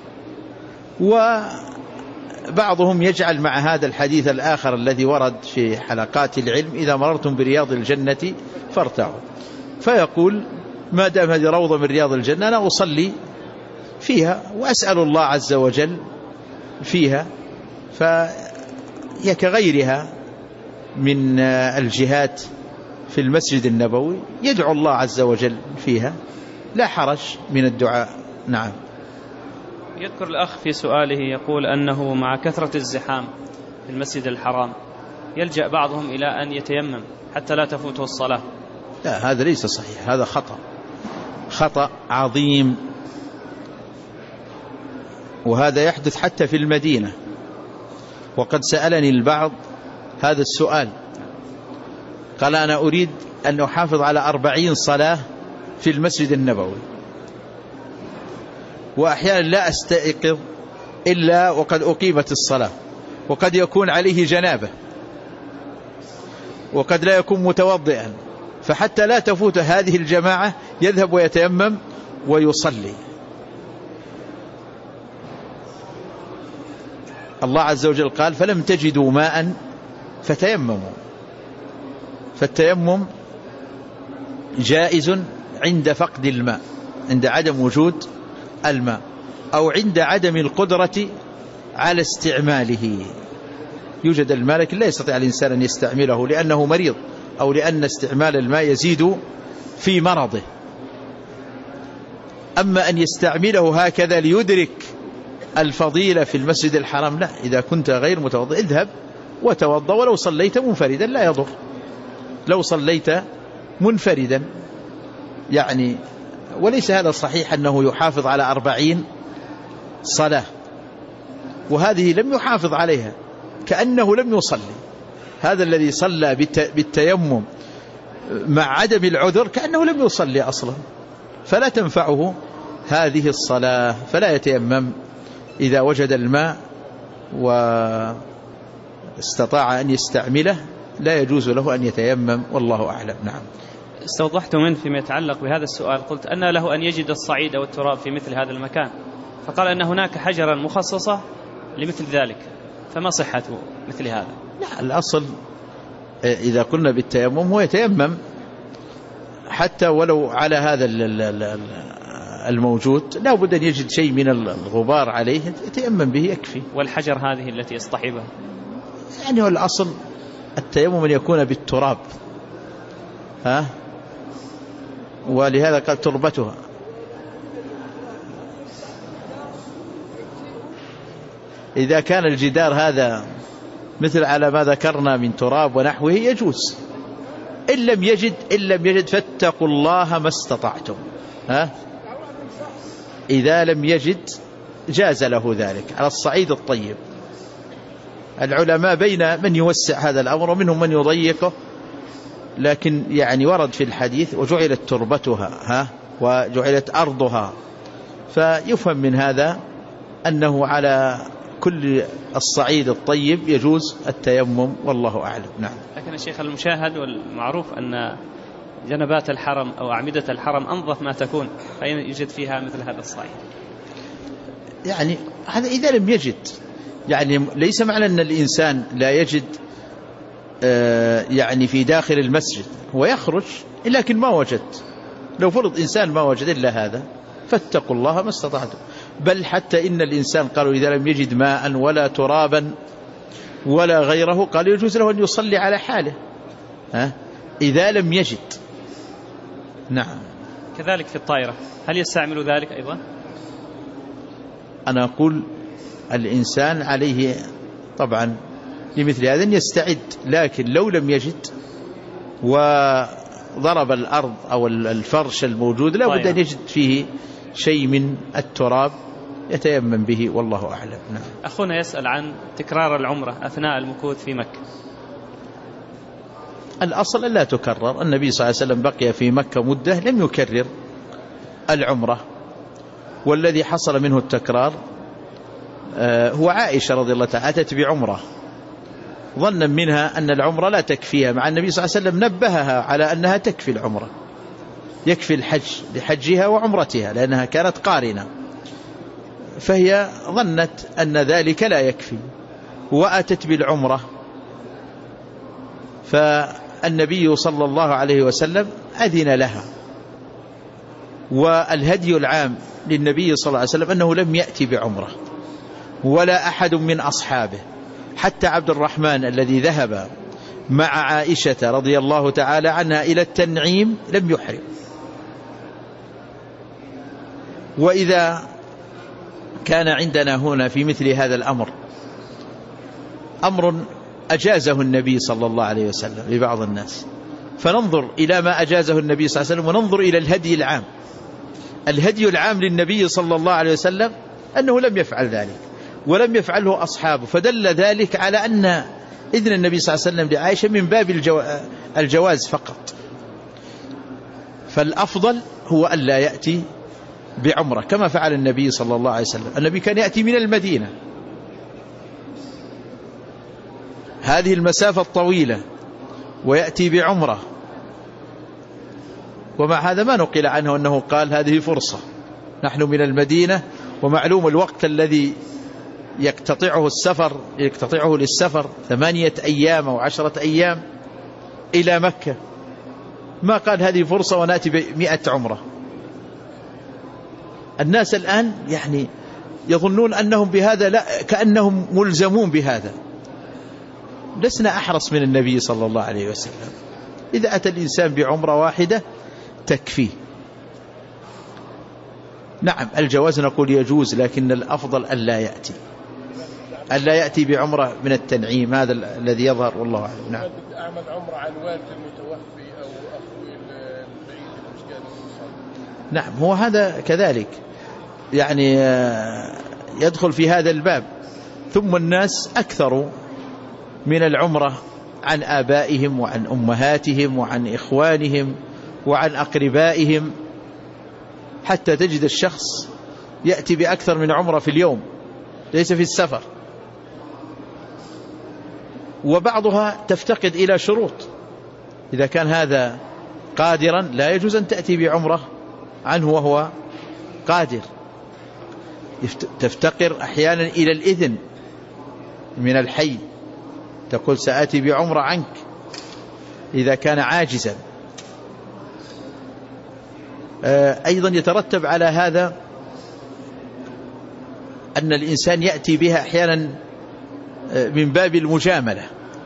وبعضهم يجعل مع هذا الحديث الآخر الذي ورد في حلقات العلم: إذا مررتم برياض الجنة فارتعوا. فيقول: ما دام هذه روضة من رياض الجنة أنا أصلي فيها وأسأل الله عز وجل فيها، فهي كغيرها من الجهات في المسجد النبوي يدعو الله عز وجل فيها، لا حرج من الدعاء. نعم. يذكر الأخ في سؤاله يقول أنه مع كثرة الزحام في المسجد الحرام يلجأ بعضهم إلى أن يتيمم حتى لا تفوته الصلاة. لا، هذا ليس صحيح، هذا خطأ عظيم، وهذا يحدث حتى في المدينة. وقد سألني البعض هذا السؤال، قال: أنا أريد أن أحافظ على 40 صلاة في المسجد النبوي، وأحيانا لا أستيقظ إلا وقد أقيمت الصلاة، وقد يكون عليه جنابة، وقد لا يكون متوضئا، فحتى لا تفوت هذه الجماعة يذهب ويتيمم ويصلي. الله عز وجل قال: فلم تجدوا ماء فتيمموا. فالتيمم جائز عند فقد الماء، عند عدم وجود الماء، أو عند عدم القدرة على استعماله. يوجد الماء لكن لا يستطيع الإنسان أن يستعمله لأنه مريض، أو لأن استعمال الماء يزيد في مرضه. أما أن يستعمله هكذا ليدرك الفضيلة في المسجد الحرام لا. إذا كنت غير متوضئ اذهب وتوضأ، ولو صليت منفردا لا يضر، لو صليت منفردا يعني. وليس هذا صحيح أنه يحافظ على 40 صلاة، وهذه لم يحافظ عليها كأنه لم يصلي. هذا الذي صلى بالتيمم مع عدم العذر كأنه لم يصلي أصلا، فلا تنفعه هذه الصلاة. فلا يتيمم إذا وجد الماء واستطاع أن يستعمله، لا يجوز له أن يتيمم، والله أعلم. نعم. استوضحت منه فيما يتعلق بهذا السؤال، قلت أن له أن يجد الصعيد أو التراب في مثل هذا المكان، فقال أن هناك حجرا مخصصة لمثل ذلك، فما صحة مثل هذا؟ لا، الأصل إذا قلنا بالتيمم هو يتيمم حتى ولو على هذا الموجود، لا بد أن يجد شيء من الغبار عليه يتيمم به يكفي. والحجر هذه التي يصطحبها يعني هو الأصل التيمم أن يكون بالتراب، ولهذا قال تربتها. إذا كان الجدار هذا مثل على ما ذكرنا من تراب ونحوه يجوز. إن لم يجد فاتقوا الله ما استطعتم. إذا لم يجد جاز له ذلك على الصعيد الطيب. العلماء بين من يوسع هذا الأمر ومنهم من يضيقه، لكن يعني ورد في الحديث وجعلت تربتها وجعلت أرضها، فيفهم من هذا أنه على كل الصعيد الطيب يجوز التيمم، والله أعلم. نعم. لكن الشيخ المشاهد والمعروف أن جنبات الحرم أو أعمدة الحرم أنظف ما تكون، فإن يوجد فيها مثل هذا الصعيد. يعني هذا إذا لم يجد، يعني ليس معنى أن الإنسان لا يجد يعني في داخل المسجد هو يخرج، لكن ما وجد. لو فرض إنسان ما وجد إلا هذا فاتقوا الله ما استطعتم. بل حتى إن الإنسان قالوا إذا لم يجد ماء ولا ترابا ولا غيره قال يجوز له أن يصلي على حاله إذا لم يجد. نعم. كذلك في الطائرة هل يستعمل ذلك أيضا؟ أنا أقول الإنسان عليه طبعا لمثل هذا أن يستعد، لكن لو لم يجد وضرب الأرض أو الفرش الموجود لا بد أن يجد فيه شيء من التراب يتيمم به، والله أعلم. نعم. أخونا يسأل عن تكرار العمرة أثناء المكوث في مكة. الأصل أن لا تكرر. النبي صلى الله عليه وسلم بقي في مكة مدة لم يكرر العمرة، والذي حصل منه التكرار هو عائشة رضي الله تعالى أتت بعمرة ظنا منها أن العمرة لا تكفيها، مع النبي صلى الله عليه وسلم نبهها على أنها تكفي العمرة، يكفي الحج لحجها وعمرتها لأنها كانت قارنة، فهي ظنت أن ذلك لا يكفي وأتت بالعمرة. فالنبي صلى الله عليه وسلم أذن لها. والهدي العام للنبي صلى الله عليه وسلم أنه لم يأتي بعمرة ولا أحد من أصحابه، حتى عبد الرحمن الذي ذهب مع عائشة رضي الله تعالى عنها إلى التنعيم لم يحرم. وإذا كان عندنا هنا في مثل هذا الأمر أمر أجازه النبي صلى الله عليه وسلم لبعض الناس، فننظر إلى ما أجازه النبي صلى الله عليه وسلم وننظر إلى الهدي العام. الهدي العام للنبي صلى الله عليه وسلم أنه لم يفعل ذلك ولم يفعله أصحابه، فدل ذلك على أن إذن النبي صلى الله عليه وسلم لعائشة من باب الجواز فقط. فالأفضل هو أن لا يأتي بعمرة كما فعل النبي صلى الله عليه وسلم. النبي كان يأتي من المدينة هذه المسافة الطويلة ويأتي بعمرة، ومع هذا ما نقل عنه أنه قال هذه فرصة، نحن من المدينة ومعلوم الوقت الذي يقتطعه للسفر 8 أيام أو 10 أيام إلى مكة، ما قال هذه فرصة ونأتي ب100 عمرة. الناس الآن يعني يظنون أنهم بهذا، لا، كأنهم ملزمون بهذا. لسنا أحرص من النبي صلى الله عليه وسلم. إذا أتى الإنسان بعمرة واحدة تكفيه. نعم الجواز نقول يجوز، لكن الأفضل ألا يأتي بعمرة من التنعيم، هذا الذي يظهر والله أعلم. نعم. أعمل عمرة عن والد المتوفي أو أخوي البعيد المسكين. نعم هو هذا كذلك يعني يدخل في هذا الباب. ثم الناس أكثروا من العمرة عن آبائهم وعن أمهاتهم وعن إخوانهم وعن أقربائهم، حتى تجد الشخص يأتي بأكثر من عمرة في اليوم، ليس في السفر. وبعضها تفتقد إلى شروط. إذا كان هذا قادرا لا يجوز أن تأتي بعمرة عنه وهو قادر. تفتقر أحيانا إلى الإذن من الحي، تقول سآتي بعمرة عنك إذا كان عاجزا. أيضا يترتب على هذا أن الإنسان يأتي بها أحيانا من باب المجاملة.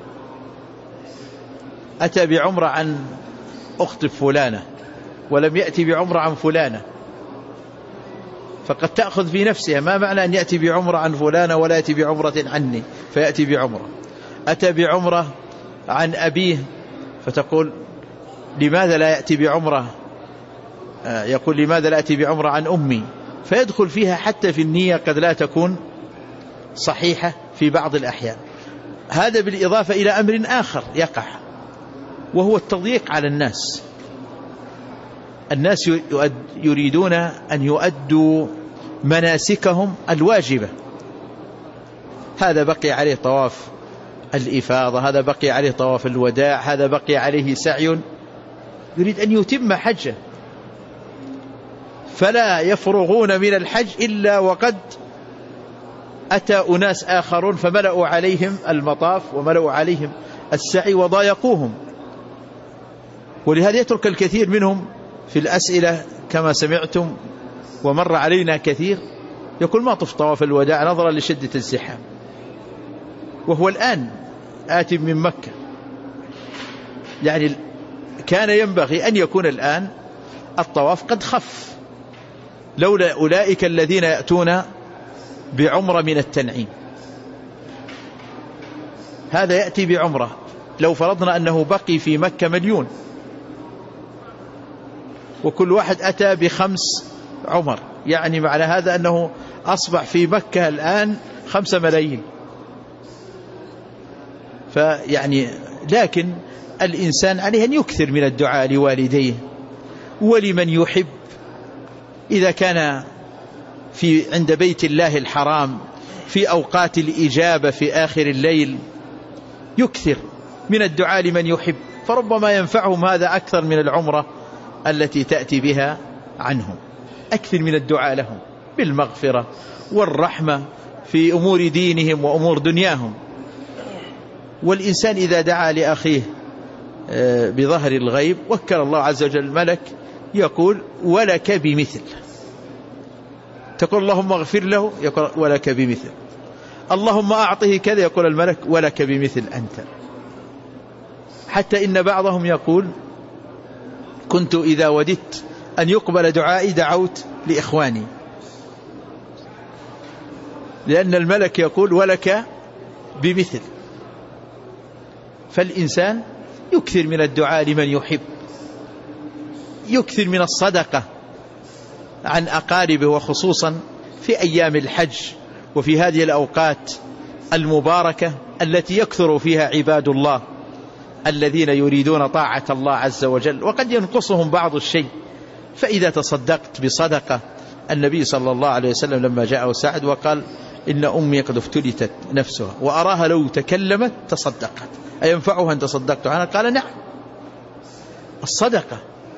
أتى بعمرة عن أخت فلانة ولم يأتي بعمرة عن فلانة، فقد تأخذ في نفسها. ما معنى أن يأتي بعمرة عن فلانة ولا يأتي بعمرة عني فيأتي بعمرة؟ أتى بعمرة عن أبيه فتقول لماذا لا يأتي بعمرة، يقول لماذا لا يأتي بعمرة عن أمي، فيدخل فيها حتى في النية قد لا تكون صحيحة في بعض الأحيان. هذا بالإضافة إلى أمر آخر يقع، وهو التضييق على الناس. الناس يريدون أن يؤدوا مناسكهم الواجبة. هذا بقي عليه طواف الإفاضة، هذا بقي عليه طواف الوداع، هذا بقي عليه سعي، يريد أن يتم حجه، فلا يفرغون من الحج إلا وقد أتى أناس آخرون فملأوا عليهم المطاف وملأوا عليهم السعي وضايقوهم. ولهذا يترك الكثير منهم في الأسئلة كما سمعتم ومر علينا كثير، يقول ما طف طواف الوداع نظرا لشدة الزحام، وهو الآن آتي من مكة. يعني كان ينبغي أن يكون الآن الطواف قد خف، لولا أولئك الذين يأتون بعمرة من التنعيم. هذا يأتي بعمرة، لو فرضنا أنه بقي في مكة 1,000,000 وكل واحد أتى ب5 عمر، يعني معنى هذا أنه أصبح في مكة الآن 5 ملايين. فيعني لكن الإنسان عليه أن يكثر من الدعاء لوالديه ولمن يحب. إذا كان عند بيت الله الحرام في أوقات الإجابة في آخر الليل يكثر من الدعاء لمن يحب، فربما ينفعهم هذا أكثر من العمرة التي تأتي بها عنهم. أكثر من الدعاء لهم بالمغفرة والرحمة في أمور دينهم وأمور دنياهم. والإنسان إذا دعا لأخيه بظهر الغيب وكل الله عز وجل ملك يقول ولك بمثل. تقول اللهم اغفر له، يقول ولك بمثل. اللهم أعطه كذا، يقول الملك ولك بمثل أنت. حتى إن بعضهم يقول كنت إذا وددت أن يقبل دعائي دعوت لإخواني، لأن الملك يقول ولك بمثل. فالإنسان يكثر من الدعاء لمن يحب، يكثر من الصدقة عن أقاربه، وخصوصا في أيام الحج وفي هذه الأوقات المباركة التي يكثر فيها عباد الله الذين يريدون طاعة الله عز وجل، وقد ينقصهم بعض الشيء. فإذا تصدقت بصدقة، النبي صلى الله عليه وسلم لما جاءه سعد وقال إن أمي قد افتلتت نفسها وأراها لو تكلمت تصدقت، أينفعها أن تصدقت عنها؟ قال نعم، الصدقة.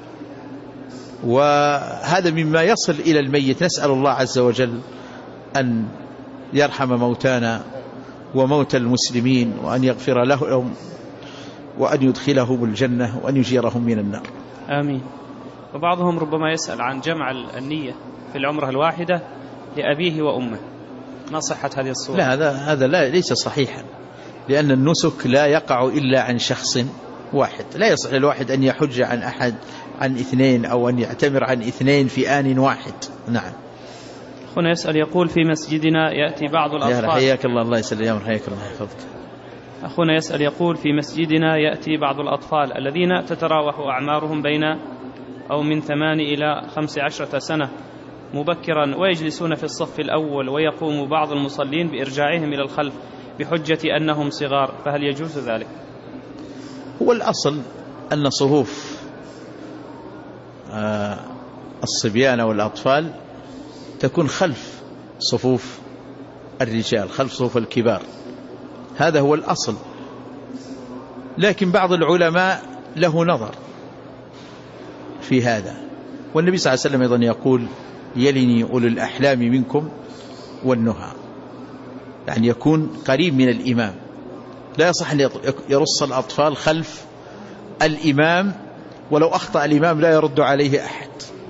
وهذا مما يصل إلى الميت. نسأل الله عز وجل أن يرحم موتانا وموتى المسلمين، وأن يغفر لهم، وأن يدخلهم الجنة، وأن يجيرهم من النار. آمين. وبعضهم ربما يسأل عن جمع النية في العمرة الواحدة لأبيه وأمه، ما صحة هذه الصورة؟ لا، هذا لا ليس صحيحا، لأن النسك لا يقع إلا عن شخص واحد. لا يصح للواحد أن يحج عن أحد عن اثنين، أو أن يعتمر عن اثنين في آن واحد. نعم. هنا يسأل يقول في مسجدنا يأتي بعض الأطفال. حياك الله، الله يسلم يا حياك الله يحفظك. أخونا يسأل يقول في مسجدنا يأتي بعض الأطفال الذين تتراوح أعمارهم بين أو من 8 إلى 15 سنة مبكرا، ويجلسون في الصف الأول، ويقوم بعض المصلين بإرجاعهم إلى الخلف بحجة أنهم صغار، فهل يجوز ذلك؟ هو الأصل أن صفوف الصبيان والأطفال تكون خلف صفوف الرجال، خلف صفوف الكبار، هذا هو الأصل. لكن بعض العلماء له نظر في هذا، والنبي صلى الله عليه وسلم أيضا يقول يلني أولو الأحلام منكم والنهى، يعني يكون قريب من الإمام. لا يصح أن يرص الأطفال خلف الإمام، ولو أخطأ الإمام لا يرد عليه أحد،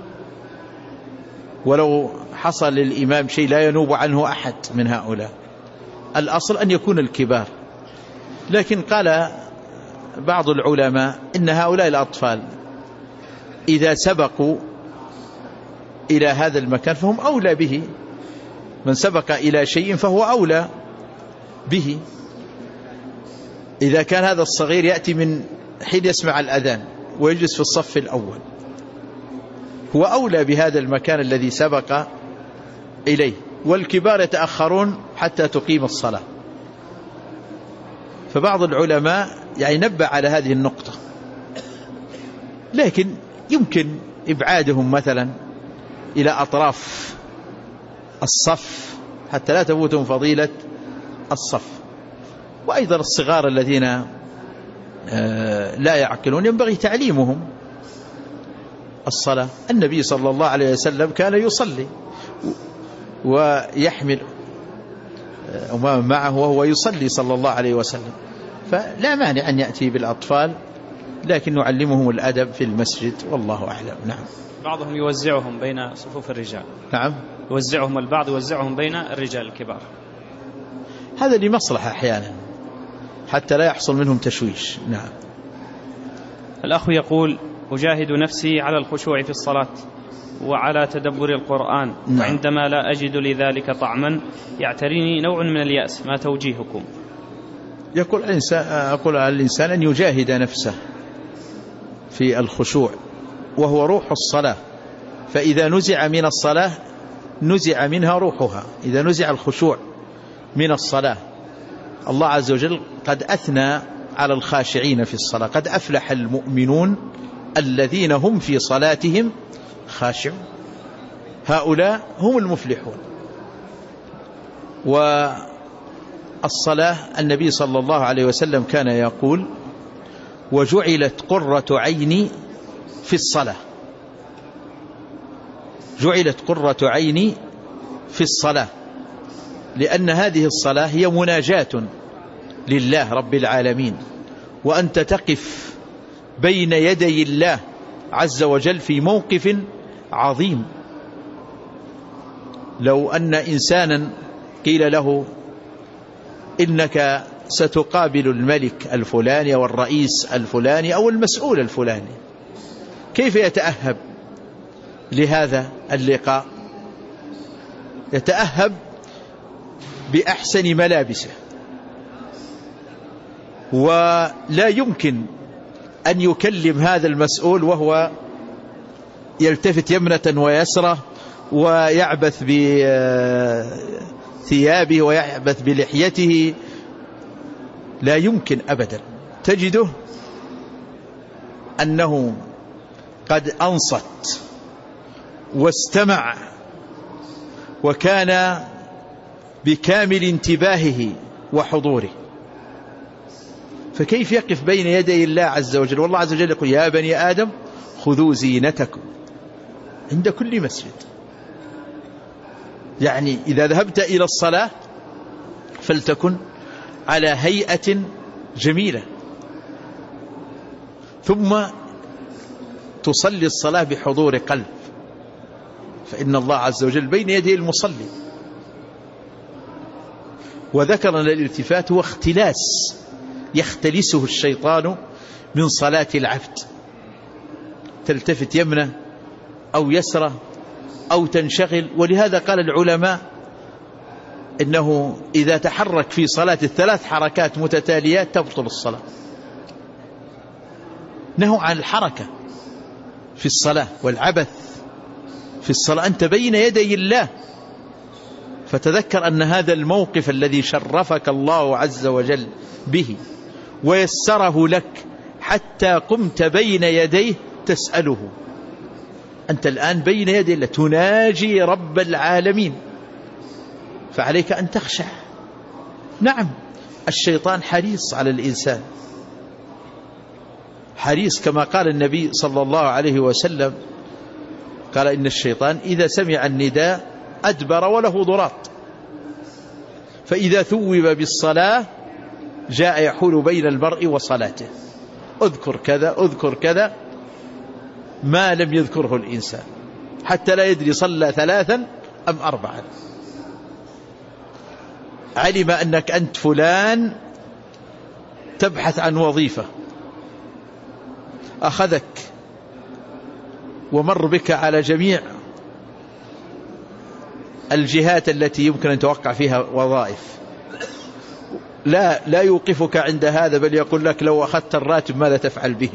ولو حصل للإمام شيء لا ينوب عنه أحد من هؤلاء. الأصل أن يكون الكبار. لكن قال بعض العلماء إن هؤلاء الأطفال إذا سبقوا إلى هذا المكان فهم أولى به، من سبق إلى شيء فهو أولى به. إذا كان هذا الصغير يأتي من حين يسمع الأذان ويجلس في الصف الأول، هو أولى بهذا المكان الذي سبق إليه، والكبار يتأخرون حتى تقيم الصلاة. فبعض العلماء يعني نبه على هذه النقطة، لكن يمكن إبعادهم مثلا إلى أطراف الصف حتى لا تفوتهم فضيلة الصف. وأيضا الصغار الذين لا يعقلون ينبغي تعليمهم الصلاة. النبي صلى الله عليه وسلم كان يصلي ويحمل أماما معه وهو يصلي صلى الله عليه وسلم، فلا مانع أن يأتي بالأطفال، لكن نعلمهم الأدب في المسجد، والله أعلم. نعم. بعضهم يوزعهم بين صفوف الرجال. نعم. يوزعهم البعض يوزعهم بين الرجال الكبار، هذا لمصلحة أحيانا حتى لا يحصل منهم تشويش. نعم. الأخ يقول أجاهد نفسي على الخشوع في الصلاة وعلى تدبر القرآن، نعم. وعندما لا أجد لذلك طعما يعتريني نوع من اليأس، ما توجيهكم؟ أقول على الإنسان أن يجاهد نفسه في الخشوع، وهو روح الصلاة، فإذا نزع من الصلاة نزع منها روحها. إذا نزع الخشوع من الصلاة، الله عز وجل قد أثنى على الخاشعين في الصلاة، قد أفلح المؤمنون الذين هم في صلاتهم خاشعون، هؤلاء هم المفلحون. والصلاة النبي صلى الله عليه وسلم كان يقول وجعلت قرة عيني في الصلاة، جعلت قرة عيني في الصلاة، لأن هذه الصلاة هي مناجاة لله رب العالمين، وأنت تقف بين يدي الله عز وجل في موقف عظيم. لو أن إنسانا قيل له إنك ستقابل الملك الفلاني والرئيس الفلاني أو المسؤول الفلاني، كيف يتأهب لهذا اللقاء؟ يتأهب بأحسن ملابسه، ولا يمكن أن يكلم هذا المسؤول وهو يلتفت يمنة ويسرة ويعبث بثيابه ويعبث بلحيته، لا يمكن أبدا. تجده أنه قد أنصت واستمع وكان بكامل انتباهه وحضوره، فكيف يقف بين يدي الله عز وجل؟ والله عز وجل يقول يا بني آدم خذوا زينتكم عند كل مسجد. يعني إذا ذهبت إلى الصلاة فلتكن على هيئة جميلة، ثم تصلي الصلاة بحضور قلب، فإن الله عز وجل بين يدي المصلي. وذكر أن الالتفات هو اختلاس يختلسه الشيطان من صلاة العبد، تلتفت يمنه أو يسره أو تنشغل. ولهذا قال العلماء إنه إذا تحرك في صلاة 3 حركات متتاليات تبطل الصلاة. نهوا عن الحركة في الصلاة والعبث في الصلاة، أنت بين يدي الله. فتذكر أن هذا الموقف الذي شرفك الله عز وجل به ويسره لك حتى قمت بين يديه تسأله، أنت الآن بين يدي الله تناجي رب العالمين، فعليك أن تخشع. نعم الشيطان حريص على الإنسان، حريص كما قال النبي صلى الله عليه وسلم، قال إن الشيطان إذا سمع النداء أدبر وله ضراط، فإذا ثوب بالصلاة جاء يحول بين المرء وصلاته، اذكر كذا اذكر كذا ما لم يذكره الإنسان، حتى لا يدري صلى 3 أم 4. علم أنك أنت فلان تبحث عن وظيفة، أخذك ومر بك على جميع الجهات التي يمكن أن توقع فيها وظائف، لا يوقفك عند هذا، بل يقول لك لو أخذت الراتب ماذا تفعل به؟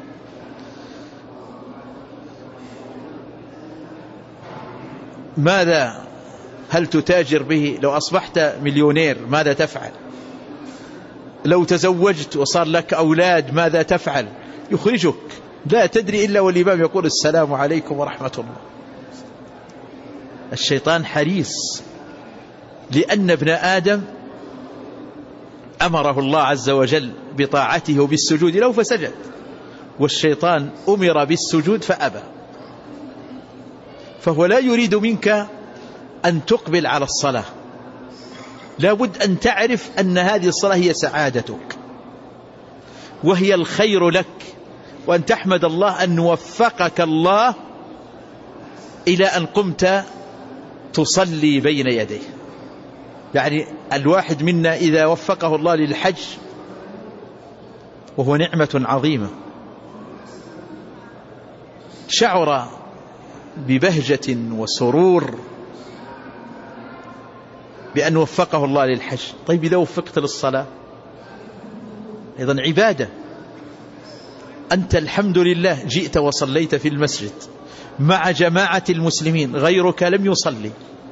ماذا هل تتاجر به؟ لو أصبحت مليونير ماذا تفعل؟ لو تزوجت وصار لك أولاد ماذا تفعل؟ يخرجك لا تدري إلا والإمام يقول السلام عليكم ورحمة الله. الشيطان حريص، لأن ابن آدم أمره الله عز وجل بطاعته وبالسجود له فسجد، والشيطان أمر بالسجود فأبى. فهو لا يريد منك أن تقبل على الصلاة، لابد أن تعرف أن هذه الصلاة هي سعادتك وهي الخير لك، وأن تحمد الله أن وفقك الله إلى أن قمت تصلي بين يديه. يعني الواحد منا إذا وفقه الله للحج وهو نعمة عظيمة، شعر ببهجة وسرور بأن وفقه الله للحج. طيب إذا وفقت للصلاة أيضا عبادة، أنت الحمد لله جئت وصليت في المسجد مع جماعة المسلمين، غيرك لم يصلي.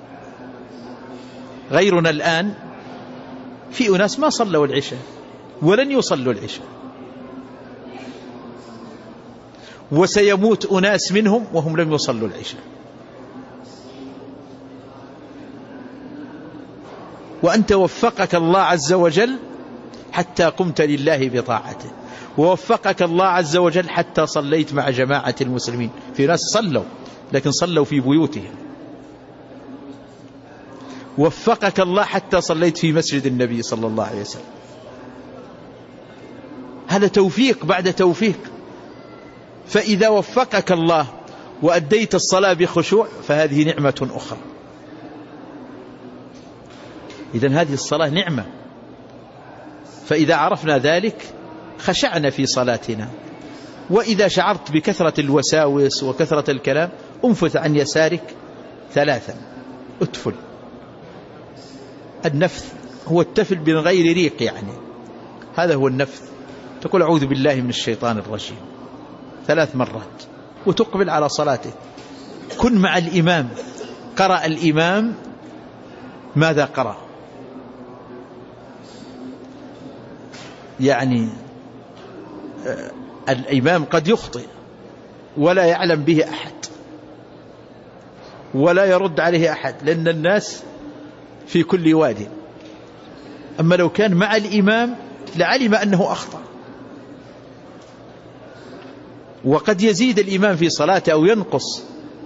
غيرنا الآن في أناس ما صلوا العشاء ولن يصلوا العشاء، وسيموت أناس منهم وهم لم يصلوا العشاء. وأنت وفقك الله عز وجل حتى قمت لله بطاعته، ووفقك الله عز وجل حتى صليت مع جماعة المسلمين. في ناس صلوا لكن صلوا في بيوتهم. وفقك الله حتى صليت في مسجد النبي صلى الله عليه وسلم. هذا توفيق بعد توفيق. فإذا وفقك الله وأديت الصلاة بخشوع فهذه نعمة أخرى. إذن هذه الصلاة نعمة، فإذا عرفنا ذلك خشعنا في صلاتنا. وإذا شعرت بكثرة الوساوس وكثرة الكلام انفث عن يسارك 3، اتفل. النفث هو التفل من غير ريق، يعني هذا هو النفث. تقول أعوذ بالله من الشيطان الرجيم 3 مرات وتقبل على صلاتك. كن مع الإمام. قرأ الإمام ماذا قرأ؟ يعني الإمام قد يخطئ ولا يعلم به أحد ولا يرد عليه أحد، لأن الناس في كل واد. أما لو كان مع الإمام لعلم أنه أخطأ، وقد يزيد الإمام في صلاته أو ينقص.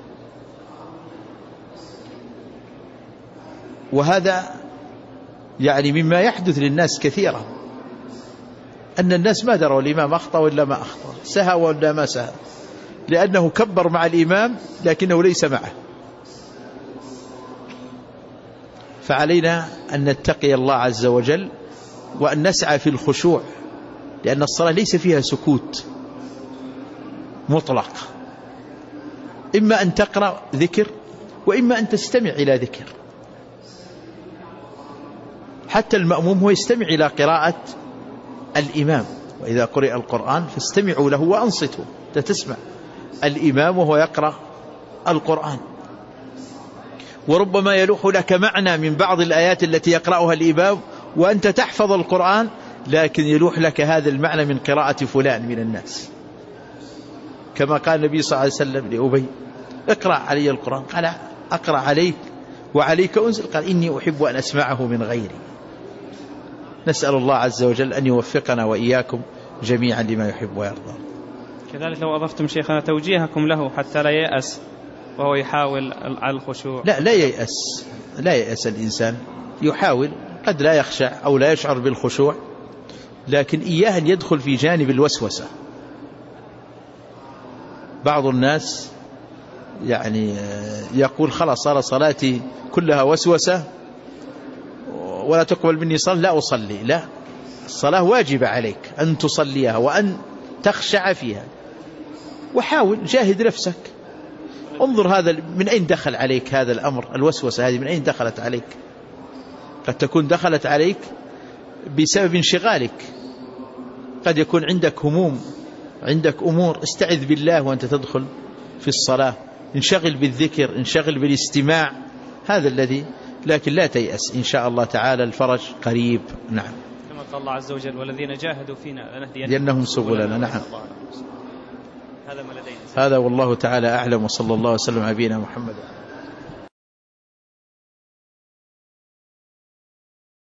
وهذا يعني مما يحدث للناس كثيرا، أن الناس ما دروا الإمام أخطأ ولا ما أخطأ، سهى ولا ما سهى. لأنه كبر مع الإمام لكنه ليس معه. فعلينا أن نتقي الله عز وجل وأن نسعى في الخشوع، لأن الصلاة ليس فيها سكوت مطلق، إما أن تقرأ ذكر وإما أن تستمع إلى ذكر. حتى المأموم هو يستمع إلى قراءة الإمام، وإذا قرئ القرآن فاستمعوا له وأنصتوا، تسمع الإمام وهو يقرأ القرآن. وربما يلوح لك معنى من بعض الآيات التي يقرأها الإمام وأنت تحفظ القرآن، لكن يلوح لك هذا المعنى من قراءة فلان من الناس، كما قال النبي صلى الله عليه وسلم لأبي: اقرأ علي القرآن. قال: أقرأ عليك وعليك أنزل؟ قال: إني أحب أن أسمعه من غيري. نسأل الله عز وجل أن يوفقنا وإياكم جميعا لما يحب ويرضى. كذلك لو أضفتم شيخنا توجيهكم له حتى لا ييأس وهو يحاول على الخشوع. لا ييأس، لا ييأس الإنسان، يحاول، قد لا يخشع أو لا يشعر بالخشوع، لكن إياه أن يدخل في جانب الوسوسة. بعض الناس يعني يقول: خلاص صار صلاتي كلها وسوسة ولا تقبل مني صلاة، لا أصلي. لا، الصلاة واجبة عليك أن تصليها وأن تخشع فيها، وحاول جاهد نفسك، انظر هذا من أين دخل عليك هذا الأمر، الوسوسة هذه من أين دخلت عليك؟ قد تكون دخلت عليك بسبب انشغالك، قد يكون عندك هموم، عندك أمور. استعذ بالله وأنت تدخل في الصلاة، انشغل بالذكر، انشغل بالاستماع، هذا الذي. لكن لا تيأس، إن شاء الله تعالى الفرج قريب. نعم، كما قال الله عز وجل: والذين جاهدوا فينا لنهدينهم سبلنا. نعم، هذا ما لدينا. هذا والله تعالى أعلم، وصلى الله وسلم على نبينا محمد.